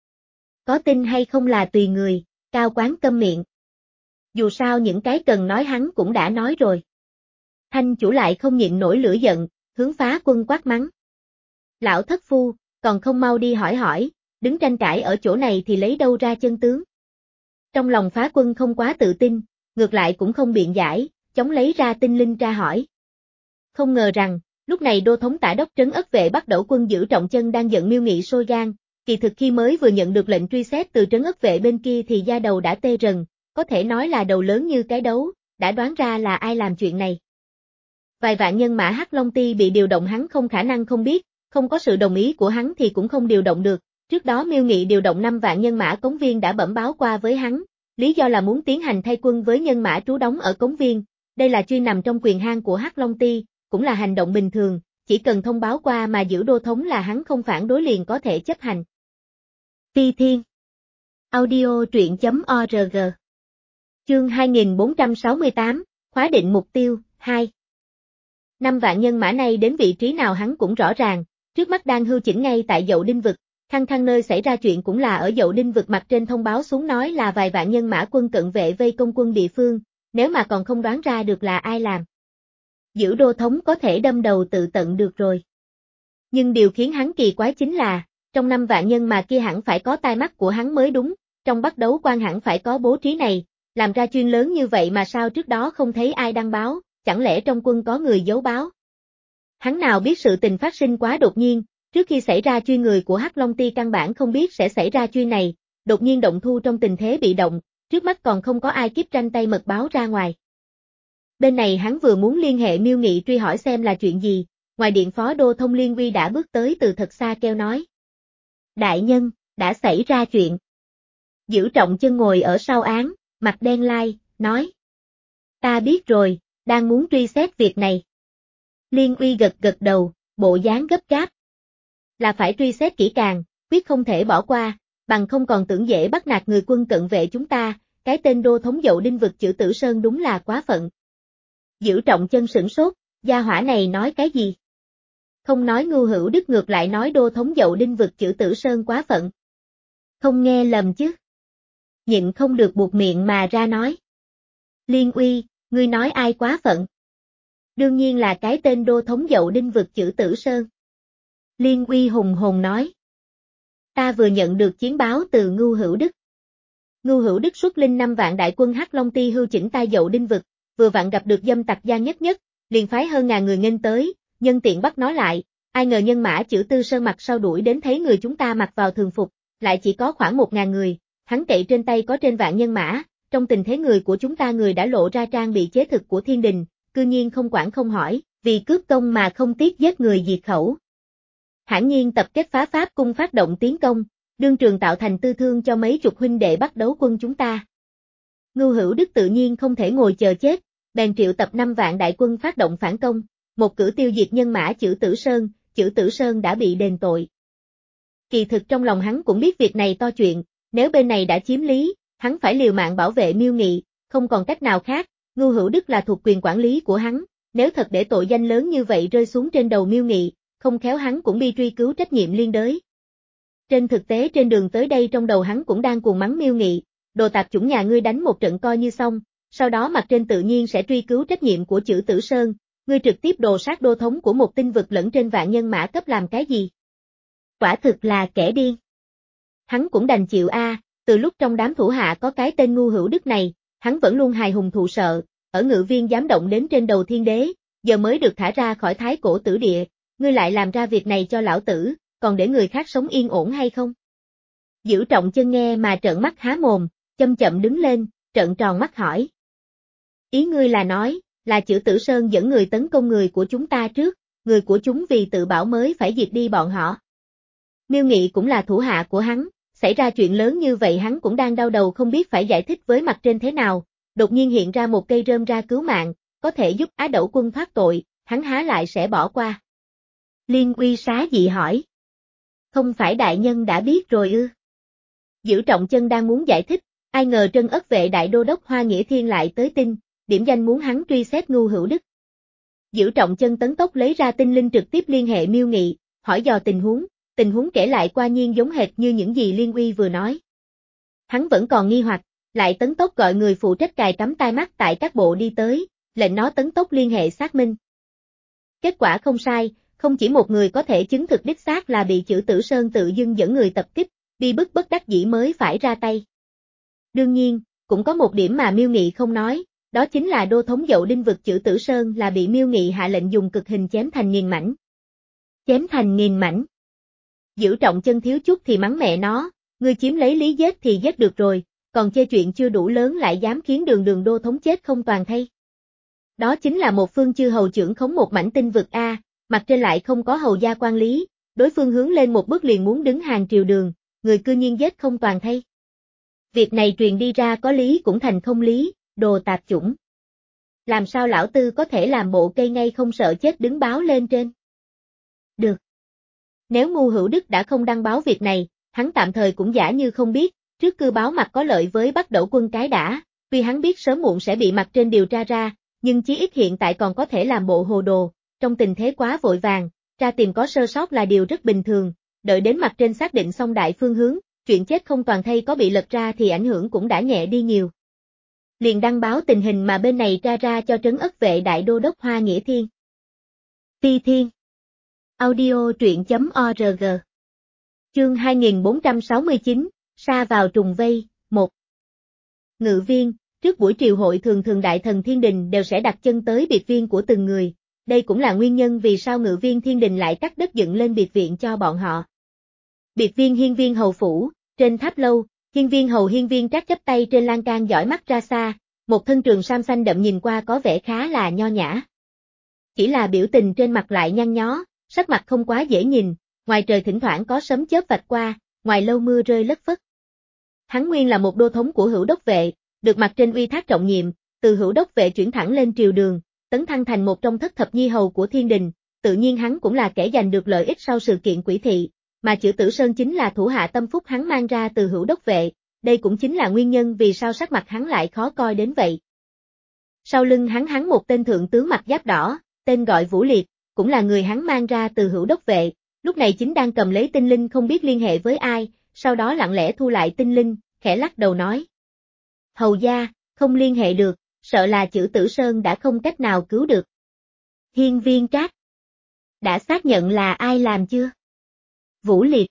Có tin hay không là tùy người, Cao Quán câm miệng. Dù sao những cái cần nói hắn cũng đã nói rồi. Thanh chủ lại không nhịn nổi lửa giận, hướng Phá quân quát mắng. Lão thất phu, còn không mau đi hỏi hỏi, đứng tranh cãi ở chỗ này thì lấy đâu ra chân tướng. Trong lòng Phá quân không quá tự tin, ngược lại cũng không biện giải, chống lấy ra tinh linh ra hỏi. Không ngờ rằng, Lúc này đô thống tả đốc trấn ất vệ bắt đầu quân Giữ Trọng Chân đang giận Miêu Nghị sôi gan, kỳ thực khi mới vừa nhận được lệnh truy xét từ trấn ất vệ bên kia thì da đầu đã tê rần, có thể nói là đầu lớn như cái đấu, đã đoán ra là ai làm chuyện này. Vài vạn nhân mã Hắc Long Ti bị điều động hắn không khả năng không biết, không có sự đồng ý của hắn thì cũng không điều động được, trước đó Miêu Nghị điều động năm vạn nhân mã Cống Viên đã bẩm báo qua với hắn, lý do là muốn tiến hành thay quân với nhân mã trú đóng ở Cống Viên, đây là chuyên nằm trong quyền hạn của Hắc Long Ti, cũng là hành động bình thường, chỉ cần thông báo qua mà giữ đô thống là hắn không phản đối liền có thể chấp hành. Phi Thiên Audio truyện.org Chương hai nghìn bốn trăm sáu mươi tám, khóa định mục tiêu, hai. Năm vạn nhân mã này đến vị trí nào hắn cũng rõ ràng, trước mắt đang hưu chỉnh ngay tại Dậu Đinh Vực, khăng khăng nơi xảy ra chuyện cũng là ở Dậu Đinh Vực, mặt trên thông báo xuống nói là vài vạn nhân mã quân cận vệ vây công quân địa phương, nếu mà còn không đoán ra được là ai làm. Giữ đô thống có thể đâm đầu tự tận được rồi. Nhưng điều khiến hắn kỳ quái chính là, trong năm vạn nhân mà kia hẳn phải có tai mắt của hắn mới đúng, trong bắt đấu quan hẳn phải có bố trí này, làm ra chuyên lớn như vậy mà sao trước đó không thấy ai đăng báo, chẳng lẽ trong quân có người giấu báo. Hắn nào biết sự tình phát sinh quá đột nhiên, trước khi xảy ra chuyên người của Hắc Long Ti căn bản không biết sẽ xảy ra chuyên này, đột nhiên động thu trong tình thế bị động, trước mắt còn không có ai kiếp tranh tay mật báo ra ngoài. Bên này hắn vừa muốn liên hệ Miêu Nghị truy hỏi xem là chuyện gì, ngoài điện phó đô thông Liên Uy đã bước tới từ thật xa kêu nói. Đại nhân, đã xảy ra chuyện. Giữ Trọng Chân ngồi ở sau án, mặt đen lai, nói. Ta biết rồi, đang muốn truy xét việc này. Liên Uy gật gật đầu, bộ dáng gấp gáp. Là phải truy xét kỹ càng, quyết không thể bỏ qua, bằng không còn tưởng dễ bắt nạt người quân cận vệ chúng ta, cái tên đô thống Dậu Đinh Vực Chử Tử Sơn đúng là quá phận. Giữ Trọng Chân sửng sốt, gia hỏa này nói cái gì? Không nói Ngưu Hữu Đức ngược lại nói đô thống Dậu Đinh Vực Chử Tử Sơn quá phận. Không nghe lầm chứ? Nhịn không được buộc miệng mà ra nói. Liên Uy, ngươi nói ai quá phận? Đương nhiên là cái tên đô thống Dậu Đinh Vực Chử Tử Sơn. Liên Uy hùng hồn nói. Ta vừa nhận được chiến báo từ Ngưu Hữu Đức. Ngưu Hữu Đức xuất linh năm vạn đại quân Hắc Long Ti hưu chỉnh tai Dậu Đinh Vực, vừa vặn gặp được dâm tặc Giang Nhất Nhất, liền phái hơn ngàn người nghênh tới, nhân tiện bắt nó lại, ai ngờ nhân mã Chử Tư Sơn mặt sau đuổi đến thấy người chúng ta mặc vào thường phục, lại chỉ có khoảng một ngàn người, hắn cậy trên tay có trên vạn nhân mã, trong tình thế người của chúng ta người đã lộ ra trang bị chế thực của thiên đình, cư nhiên không quản không hỏi, vì cướp công mà không tiếc giết người diệt khẩu. Hãn nhiên tập kết phá pháp cung phát động tiến công, đương trường tạo thành tư thương cho mấy chục huynh đệ bắt đấu quân chúng ta. Ngưu Hữu Đức tự nhiên không thể ngồi chờ chết, bèn triệu tập năm vạn đại quân phát động phản công, một cử tiêu diệt nhân mã Chử Tử Sơn, Chử Tử Sơn đã bị đền tội. Kỳ thực trong lòng hắn cũng biết việc này to chuyện, nếu bên này đã chiếm lý, hắn phải liều mạng bảo vệ Miêu Nghị, không còn cách nào khác, Ngưu Hữu Đức là thuộc quyền quản lý của hắn, nếu thật để tội danh lớn như vậy rơi xuống trên đầu Miêu Nghị, không khéo hắn cũng bị truy cứu trách nhiệm liên đới. Trên thực tế trên đường tới đây trong đầu hắn cũng đang cuồng mắng Miêu Nghị, đồ tạp chủng nhà ngươi đánh một trận coi như xong, sau đó mặt trên tự nhiên sẽ truy cứu trách nhiệm của Chử Tử Sơn, ngươi trực tiếp đồ sát đô thống của một tinh vực lẫn trên vạn nhân mã cấp làm cái gì? Quả thực là kẻ điên. Hắn cũng đành chịu a, à, từ lúc trong đám thủ hạ có cái tên Ngưu Hữu Đức này, hắn vẫn luôn hài hùng thụ sợ, ở Ngự Viên dám động đến trên đầu thiên đế, giờ mới được thả ra khỏi thái cổ tử địa, ngươi lại làm ra việc này cho lão tử, còn để người khác sống yên ổn hay không? Giữ Trọng Chân nghe mà trợn mắt há mồm, chậm chậm đứng lên, trợn tròn mắt hỏi. Ý ngươi là nói, là Chử Tử Sơn dẫn người tấn công người của chúng ta trước, người của chúng vì tự bảo mới phải diệt đi bọn họ. Miêu Nghị cũng là thủ hạ của hắn, xảy ra chuyện lớn như vậy hắn cũng đang đau đầu không biết phải giải thích với mặt trên thế nào, đột nhiên hiện ra một cây rơm ra cứu mạng, có thể giúp Á Đẩu Quân thoát tội, hắn há lại sẽ bỏ qua. Liên Uy xá dị hỏi. Không phải đại nhân đã biết rồi ư? Giữ Trọng Chân đang muốn giải thích, ai ngờ Trân Ất Vệ đại đô đốc Hoa Nghĩa Thiên lại tới tin, điểm danh muốn hắn truy xét Ngưu Hữu Đức. Giữ Trọng Chân tấn tốc lấy ra tinh linh trực tiếp liên hệ Miêu Nghị, hỏi dò tình huống, tình huống kể lại qua nhiên giống hệt như những gì Liên Uy vừa nói. Hắn vẫn còn nghi hoặc, lại tấn tốc gọi người phụ trách cài cắm tai mắt tại các bộ đi tới, lệnh nó tấn tốc liên hệ xác minh. Kết quả không sai, không chỉ một người có thể chứng thực đích xác là bị Chử Tử Sơn tự dưng dẫn người tập kích, đi bức bất đắc dĩ mới phải ra tay. Đương nhiên, cũng có một điểm mà Miêu Nghị không nói, đó chính là đô thống Dậu Đinh vực Chử Tử Sơn là bị Miêu Nghị hạ lệnh dùng cực hình chém thành nghìn mảnh. Chém thành nghìn mảnh. Giữ trọng chân thiếu chút thì mắng mẹ nó, ngươi chiếm lấy lý giết thì giết được rồi, còn chê chuyện chưa đủ lớn lại dám khiến đường đường đô thống chết không toàn thây. Đó chính là một phương chư hầu trưởng khống một mảnh tinh vực A, mặt trên lại không có hầu gia quan lý, đối phương hướng lên một bước liền muốn đứng hàng triều đường, người cư nhiên giết không toàn thây. Việc này truyền đi ra có lý cũng thành không lý, đồ tạp chủng. Làm sao lão tư có thể làm bộ cây ngay không sợ chết đứng báo lên trên? Được. Nếu Ngu Hữu Đức đã không đăng báo việc này, hắn tạm thời cũng giả như không biết, trước cư báo mặt có lợi với Bắc Đẩu quân cái đã, vì hắn biết sớm muộn sẽ bị mặt trên điều tra ra, nhưng chí ít hiện tại còn có thể làm bộ hồ đồ, trong tình thế quá vội vàng, tra tìm có sơ sót là điều rất bình thường, đợi đến mặt trên xác định xong đại phương hướng, chuyện chết không toàn thây có bị lật ra thì ảnh hưởng cũng đã nhẹ đi nhiều. Liền đăng báo tình hình mà bên này tra ra cho trấn ất vệ đại đô đốc Hoa Nghĩa Thiên. Ti Thiên. Audio truyện chấm org. Chương hai nghìn bốn trăm sáu mươi chín, sa vào trùng vây, một. Ngự viên, trước buổi triều hội thường thường đại thần thiên đình đều sẽ đặt chân tới biệt viên của từng người, đây cũng là nguyên nhân vì sao ngự viên thiên đình lại cắt đất dựng lên biệt viện cho bọn họ. Biệt viên hiên viên hầu phủ, trên tháp lâu, hiên viên hầu hiên viên Trác chắp tay trên lan can dõi mắt ra xa, một thân trường sam xanh đậm nhìn qua có vẻ khá là nho nhã. Chỉ là biểu tình trên mặt lại nhăn nhó, sắc mặt không quá dễ nhìn, ngoài trời thỉnh thoảng có sấm chớp vạch qua, ngoài lâu mưa rơi lất phất. Hắn nguyên là một đô thống của Hữu Đốc vệ, được mặt trên uy thác trọng nhiệm, từ Hữu Đốc vệ chuyển thẳng lên triều đường, tấn thăng thành một trong thất thập nhi hầu của thiên đình, tự nhiên hắn cũng là kẻ giành được lợi ích sau sự kiện quỷ thị, mà Chử Tử Sơn chính là thủ hạ tâm phúc hắn mang ra từ Hữu Đốc vệ, đây cũng chính là nguyên nhân vì sao sắc mặt hắn lại khó coi đến vậy. Sau lưng hắn hắn một tên thượng tướng mặc giáp đỏ, tên gọi Vũ Liệt, cũng là người hắn mang ra từ Hữu Đốc vệ, lúc này chính đang cầm lấy tinh linh không biết liên hệ với ai, sau đó lặng lẽ thu lại tinh linh, khẽ lắc đầu nói. Hầu gia, không liên hệ được, sợ là Chử Tử Sơn đã không cách nào cứu được. Hiên viên Trác. Đã xác nhận là ai làm chưa? Vũ Liệt.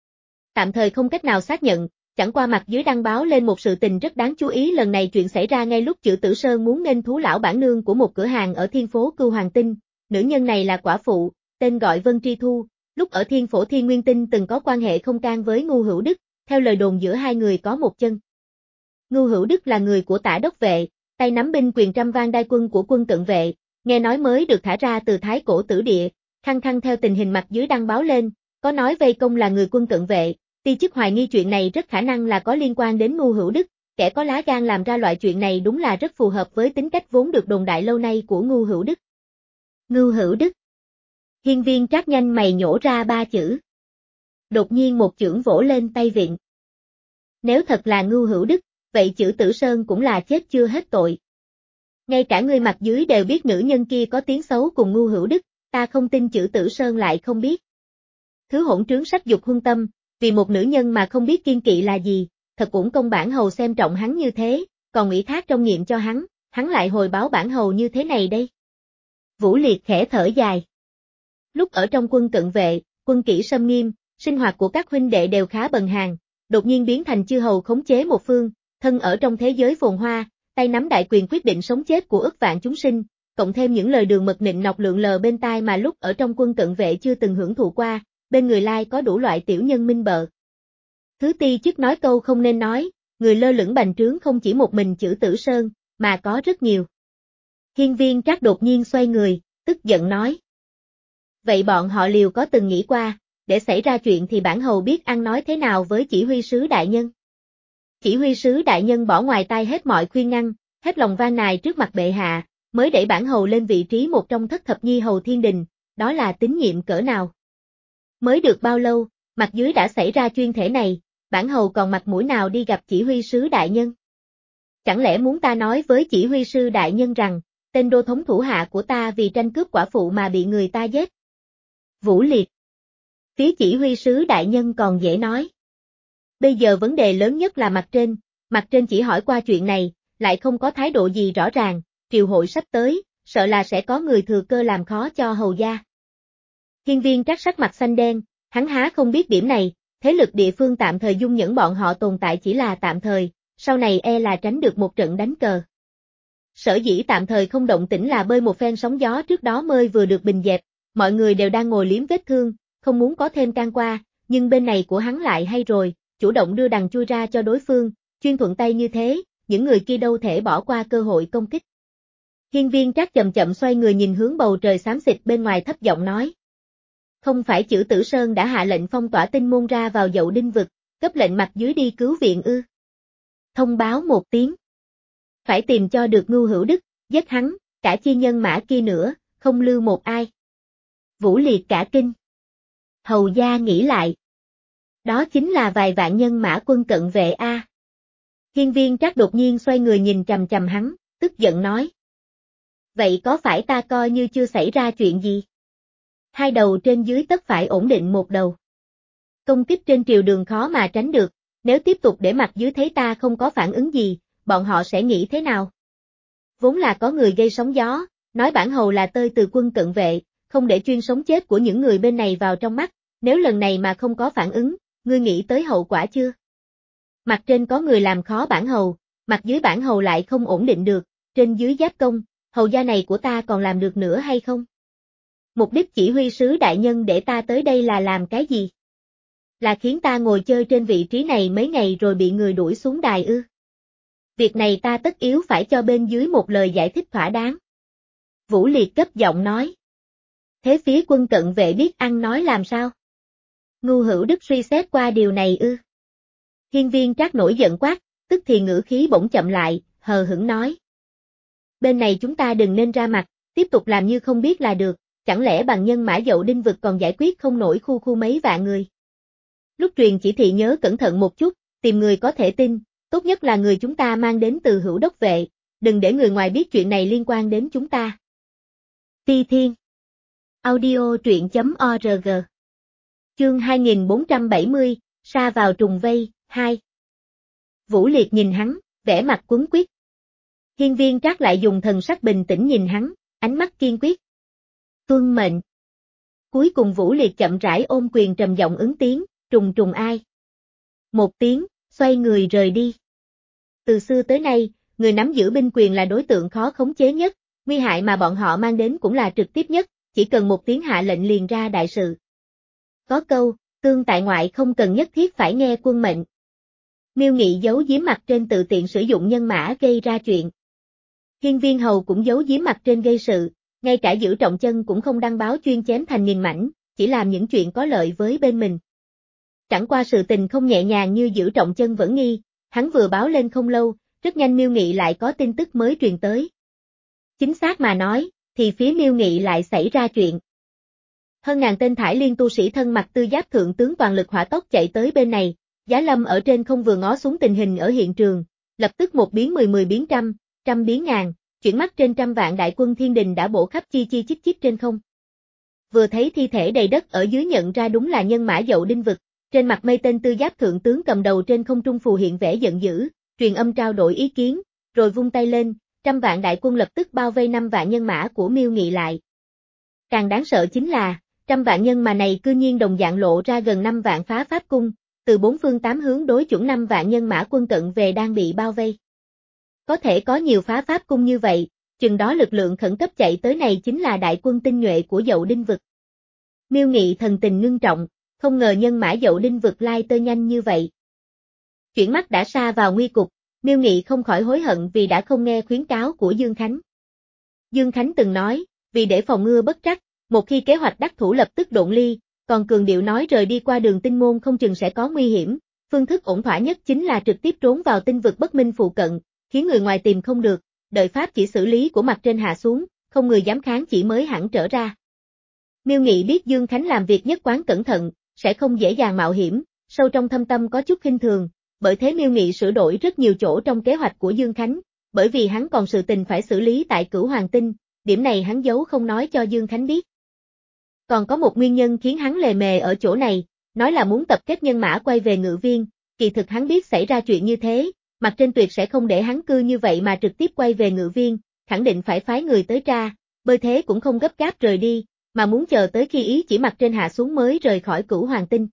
Tạm thời không cách nào xác nhận, chẳng qua mặt dưới đăng báo lên một sự tình rất đáng chú ý, lần này chuyện xảy ra ngay lúc Chử Tử Sơn muốn nghênh thú lão bản nương của một cửa hàng ở thiên phố Cưu Hoàng Tinh, nữ nhân này là quả phụ, tên gọi Vân Tri Thu, lúc ở thiên phổ Thiên Nguyên Tinh từng có quan hệ không can với Ngu Hữu Đức, theo lời đồn giữa hai người có một chân. Ngu Hữu Đức là người của Tả Đốc vệ, tay nắm binh quyền trăm vang đai quân của quân cận vệ, nghe nói mới được thả ra từ Thái Cổ Tử Địa, khăng khăng theo tình hình mặt dưới đăng báo lên, có nói vây công là người quân cận vệ, ti chức hoài nghi chuyện này rất khả năng là có liên quan đến Ngu Hữu Đức, kẻ có lá gan làm ra loại chuyện này đúng là rất phù hợp với tính cách vốn được đồn đại lâu nay của Ngu Hữu Đức. Ngu Hữu Đức. Hiên viên Trác nhanh mày nhổ ra ba chữ. Đột nhiên một chưởng vỗ lên tay vịn. Nếu thật là Ngu Hữu Đức, vậy Chử Tử Sơn cũng là chết chưa hết tội. Ngay cả người mặt dưới đều biết nữ nhân kia có tiếng xấu cùng Ngu Hữu Đức, ta không tin Chử Tử Sơn lại không biết. Thứ hỗn trướng sắc dục huân tâm, vì một nữ nhân mà không biết kiên kỵ là gì, thật uổng công bản hầu xem trọng hắn như thế, còn ủy thác trong nhiệm cho hắn, hắn lại hồi báo bản hầu như thế này đây. Vũ Liệt khẽ thở dài. Lúc ở trong quân cận vệ, quân kỷ xâm nghiêm, sinh hoạt của các huynh đệ đều khá bần hàng, đột nhiên biến thành chư hầu khống chế một phương, thân ở trong thế giới phồn hoa, tay nắm đại quyền quyết định sống chết của ức vạn chúng sinh, cộng thêm những lời đường mật nịnh nọc lượn lờ bên tai mà lúc ở trong quân cận vệ chưa từng hưởng thụ qua, bên người lai có đủ loại tiểu nhân minh bợ. Thứ ti chức nói câu không nên nói, người lơ lửng bành trướng không chỉ một mình Chử Tử Sơn, mà có rất nhiều. Hiên viên Trác đột nhiên xoay người, tức giận nói. Vậy bọn họ Liều có từng nghĩ qua, để xảy ra chuyện thì bản hầu biết ăn nói thế nào với chỉ huy sứ đại nhân. Chỉ huy sứ đại nhân bỏ ngoài tai hết mọi khuyên ngăn, hết lòng van nài trước mặt bệ hạ, mới đẩy bản hầu lên vị trí một trong thất thập nhi hầu thiên đình, đó là tín nhiệm cỡ nào. Mới được bao lâu, mặt dưới đã xảy ra chuyên thể này, bản hầu còn mặt mũi nào đi gặp chỉ huy sứ đại nhân. Chẳng lẽ muốn ta nói với chỉ huy sư đại nhân rằng, tên đô thống thủ hạ của ta vì tranh cướp quả phụ mà bị người ta giết. Vũ Liệt. Phía chỉ huy sứ đại nhân còn dễ nói. Bây giờ vấn đề lớn nhất là mặt trên, mặt trên chỉ hỏi qua chuyện này, lại không có thái độ gì rõ ràng, triều hội sắp tới, sợ là sẽ có người thừa cơ làm khó cho hầu gia. Hiên viên Trác sắc mặt xanh đen, hắn há không biết điểm này, thế lực địa phương tạm thời dung nhẫn bọn họ tồn tại chỉ là tạm thời, sau này e là tránh được một trận đánh cờ. Sở dĩ tạm thời không động tĩnh là bơi một phen sóng gió trước đó mới vừa được bình dẹp, mọi người đều đang ngồi liếm vết thương, không muốn có thêm can qua, nhưng bên này của hắn lại hay rồi, chủ động đưa đằng chui ra cho đối phương, chuyên thuận tay như thế, những người kia đâu thể bỏ qua cơ hội công kích. Hiên Viên Trác chậm chậm xoay người nhìn hướng bầu trời xám xịt bên ngoài thấp giọng nói. Không phải Chử Tử Sơn đã hạ lệnh phong tỏa tinh môn ra vào Dậu Đinh vực, cấp lệnh mặt dưới đi cứu viện ư? Thông báo một tiếng. Phải tìm cho được Ngưu Hữu Đức, giết hắn, cả chi nhân mã kia nữa, không lưu một ai. Vũ Liệt cả kinh. Hầu gia nghĩ lại. Đó chính là vài vạn nhân mã quân cận vệ a. Hiên Viên Trác đột nhiên xoay người nhìn chằm chằm hắn, tức giận nói. Vậy có phải ta coi như chưa xảy ra chuyện gì? Hai đầu trên dưới tất phải ổn định một đầu. Công kích trên triều đường khó mà tránh được, nếu tiếp tục để mặt dưới thấy ta không có phản ứng gì, bọn họ sẽ nghĩ thế nào? Vốn là có người gây sóng gió, nói bản hầu là tơi từ quân cận vệ, không để chuyên sống chết của những người bên này vào trong mắt, nếu lần này mà không có phản ứng, ngươi nghĩ tới hậu quả chưa? Mặt trên có người làm khó bản hầu, mặt dưới bản hầu lại không ổn định được, trên dưới giáp công, hầu gia này của ta còn làm được nữa hay không? Mục đích chỉ huy sứ đại nhân để ta tới đây là làm cái gì? Là khiến ta ngồi chơi trên vị trí này mấy ngày rồi bị người đuổi xuống đài ư? Việc này ta tất yếu phải cho bên dưới một lời giải thích thỏa đáng. Vũ Liệt cấp giọng nói. Thế phía quân cận vệ biết ăn nói làm sao? Ngưu Hữu Đức suy xét qua điều này ư? Hiên Viên Trác nổi giận quát, tức thì ngữ khí bỗng chậm lại, hờ hững nói. Bên này chúng ta đừng nên ra mặt, tiếp tục làm như không biết là được, chẳng lẽ bằng nhân mã Dậu Đinh vực còn giải quyết không nổi khu khu mấy vạn người. Lúc truyền chỉ thị nhớ cẩn thận một chút, tìm người có thể tin, tốt nhất là người chúng ta mang đến từ Hữu Đốc vệ, đừng để người ngoài biết chuyện này liên quan đến chúng ta. Ti Thiên Audio truyện chấm org Chương hai nghìn bốn trăm bảy mươi, sa vào trùng vây, hai. Vũ Liệt nhìn hắn, vẻ mặt quấn quyết. Hiên Viên Trác lại dùng thần sắc bình tĩnh nhìn hắn, ánh mắt kiên quyết. Tuân mệnh. Cuối cùng Vũ Liệt chậm rãi ôm quyền trầm giọng ứng tiếng, trùng trùng ai. Một tiếng, xoay người rời đi. Từ xưa tới nay, người nắm giữ binh quyền là đối tượng khó khống chế nhất, nguy hại mà bọn họ mang đến cũng là trực tiếp nhất, chỉ cần một tiếng hạ lệnh liền ra đại sự. Có câu, tương tại ngoại không cần nhất thiết phải nghe quân mệnh. Miêu Nghị giấu giếm mặt trên tự tiện sử dụng nhân mã gây ra chuyện. Hiên Viên Hầu cũng giấu giếm mặt trên gây sự, ngay cả Giữ Trọng Chân cũng không đăng báo chuyên chém thành nghìn mảnh, chỉ làm những chuyện có lợi với bên mình. Chẳng qua sự tình không nhẹ nhàng như Giữ Trọng Chân vẫn nghi, hắn vừa báo lên không lâu, rất nhanh Miêu Nghị lại có tin tức mới truyền tới. Chính xác mà nói, thì phía Miêu Nghị lại xảy ra chuyện. Hơn ngàn tên Thải Liên tu sĩ thân mặc tư giáp thượng tướng toàn lực hỏa tốc chạy tới bên này, Giá Lâm ở trên không vừa ngó xuống tình hình ở hiện trường, lập tức một biến mười mười biến trăm, trăm biến ngàn, chuyển mắt trên trăm vạn đại quân thiên đình đã bổ khắp chi chi chít chít trên không. Vừa thấy thi thể đầy đất ở dưới nhận ra đúng là nhân mã Dậu Đinh vực, trên mặt mây tên tư giáp thượng tướng cầm đầu trên không trung phù hiện vẻ giận dữ, truyền âm trao đổi ý kiến, rồi vung tay lên, trăm vạn đại quân lập tức bao vây năm vạn nhân mã của Miêu Nghị lại. Càng đáng sợ chính là, trăm vạn nhân mà này cư nhiên đồng dạng lộ ra gần năm vạn phá pháp cung, từ bốn phương tám hướng đối chuẩn năm vạn nhân mã quân cận về đang bị bao vây. Có thể có nhiều phá pháp cung như vậy, chừng đó lực lượng khẩn cấp chạy tới này chính là đại quân tinh nhuệ của Dậu Đinh vực. Miêu Nghị thần tình ngưng trọng, không ngờ nhân mã Dậu Đinh vực lai tơ nhanh như vậy. Chuyển mắt đã sa vào nguy cục, Miêu Nghị không khỏi hối hận vì đã không nghe khuyến cáo của Dương Khánh. Dương Khánh từng nói, vì để phòng ngừa bất trắc, một khi kế hoạch đắc thủ lập tức độn ly, còn cường điệu nói rời đi qua đường tinh môn không chừng sẽ có nguy hiểm, phương thức ổn thỏa nhất chính là trực tiếp trốn vào tinh vực bất minh phụ cận, khiến người ngoài tìm không được, đợi pháp chỉ xử lý của mặt trên hạ xuống, không người dám kháng chỉ mới hẳn trở ra. Miêu Nghị biết Dương Khánh làm việc nhất quán cẩn thận, sẽ không dễ dàng mạo hiểm, sâu trong thâm tâm có chút khinh thường, bởi thế Miêu Nghị sửa đổi rất nhiều chỗ trong kế hoạch của Dương Khánh, bởi vì hắn còn sự tình phải xử lý tại Cửu Hoàng Tinh, điểm này hắn giấu không nói cho Dương Khánh biết. Còn có một nguyên nhân khiến hắn lề mề ở chỗ này, nói là muốn tập kết nhân mã quay về Ngự Viên, kỳ thực hắn biết xảy ra chuyện như thế, mặt trên tuyệt sẽ không để hắn cư như vậy mà trực tiếp quay về Ngự Viên, khẳng định phải phái người tới tra, bởi thế cũng không gấp gáp rời đi, mà muốn chờ tới khi ý chỉ mặt trên hạ xuống mới rời khỏi Cửu Hoàng Tinh.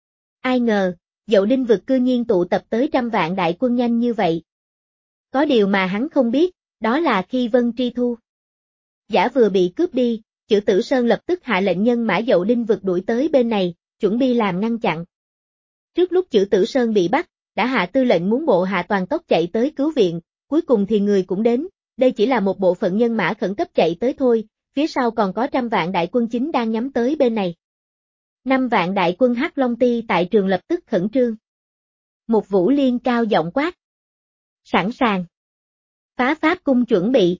Ai ngờ, Dậu Đinh vực cư nhiên tụ tập tới trăm vạn đại quân nhanh như vậy. Có điều mà hắn không biết, đó là khi Vân Tri Thu giả vừa bị cướp đi, Chử Tử Sơn lập tức hạ lệnh nhân mã Dậu Đinh vực đuổi tới bên này, chuẩn bị làm ngăn chặn. Trước lúc Chử Tử Sơn bị bắt, đã hạ tư lệnh muốn bộ hạ toàn tốc chạy tới cứu viện, cuối cùng thì người cũng đến, đây chỉ là một bộ phận nhân mã khẩn cấp chạy tới thôi, phía sau còn có trăm vạn đại quân chính đang nhắm tới bên này. Năm vạn đại quân Hắc Long Ti tại trường lập tức khẩn trương. Một Vũ Liên cao giọng quát. Sẵn sàng. Phá Pháp cung chuẩn bị.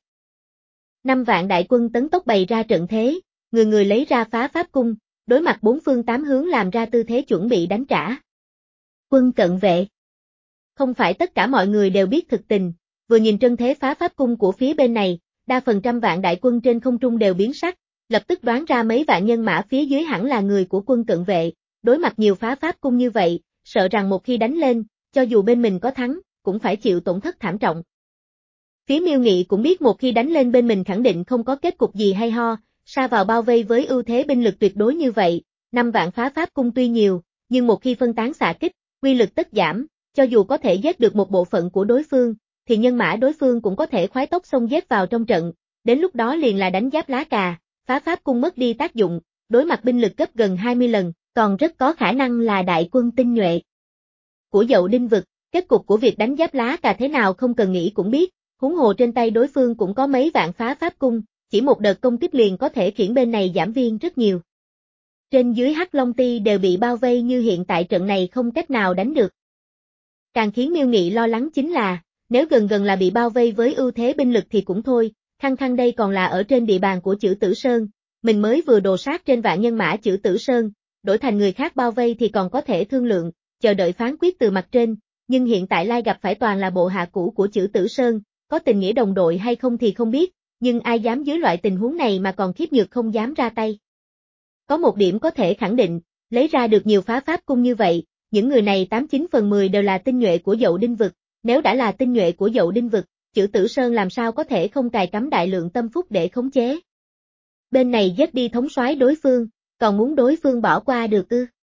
Năm vạn đại quân tấn tốc bày ra trận thế, người người lấy ra phá Pháp cung, đối mặt bốn phương tám hướng làm ra tư thế chuẩn bị đánh trả. Quân cận vệ. Không phải tất cả mọi người đều biết thực tình, vừa nhìn trân thế phá Pháp cung của phía bên này, đa phần trăm vạn đại quân trên không trung đều biến sắc, lập tức đoán ra mấy vạn nhân mã phía dưới hẳn là người của quân cận vệ, đối mặt nhiều phá Pháp cung như vậy, sợ rằng một khi đánh lên, cho dù bên mình có thắng, cũng phải chịu tổn thất thảm trọng. Phía Miêu Nghị cũng biết một khi đánh lên bên mình khẳng định không có kết cục gì hay ho, sa vào bao vây với ưu thế binh lực tuyệt đối như vậy, năm vạn phá Pháp cung tuy nhiều, nhưng một khi phân tán xạ kích, quy lực tất giảm, cho dù có thể giết được một bộ phận của đối phương, thì nhân mã đối phương cũng có thể khoái tốc xông giết vào trong trận, đến lúc đó liền là đánh giáp lá cà, phá Pháp cung mất đi tác dụng, đối mặt binh lực gấp gần hai mươi lần, còn rất có khả năng là đại quân tinh nhuệ của Dậu Đinh vực, kết cục của việc đánh giáp lá cà thế nào không cần nghĩ cũng biết, huống hồ trên tay đối phương cũng có mấy vạn phá Pháp cung, chỉ một đợt công kích liền có thể khiến bên này giảm viên rất nhiều. Trên dưới Hắc Long Ti đều bị bao vây như hiện tại trận này không cách nào đánh được. Càng khiến Miêu Nghị lo lắng chính là, nếu gần gần là bị bao vây với ưu thế binh lực thì cũng thôi, khăng khăng đây còn là ở trên địa bàn của Chử Tử Sơn, mình mới vừa đồ sát trên vạn nhân mã Chử Tử Sơn, đổi thành người khác bao vây thì còn có thể thương lượng, chờ đợi phán quyết từ mặt trên, nhưng hiện tại lai gặp phải toàn là bộ hạ cũ của Chử Tử Sơn, có tình nghĩa đồng đội hay không thì không biết, nhưng ai dám dưới loại tình huống này mà còn khiếp nhược không dám ra tay. Có một điểm có thể khẳng định, lấy ra được nhiều phá Pháp cung như vậy, những người này tám chín phần mười đều là tinh nhuệ của Dậu Đinh vực, nếu đã là tinh nhuệ của Dậu Đinh vực, Chử Tử Sơn làm sao có thể không cài cắm đại lượng tâm phúc để khống chế. Bên này giết đi thống soái đối phương, còn muốn đối phương bỏ qua được ư?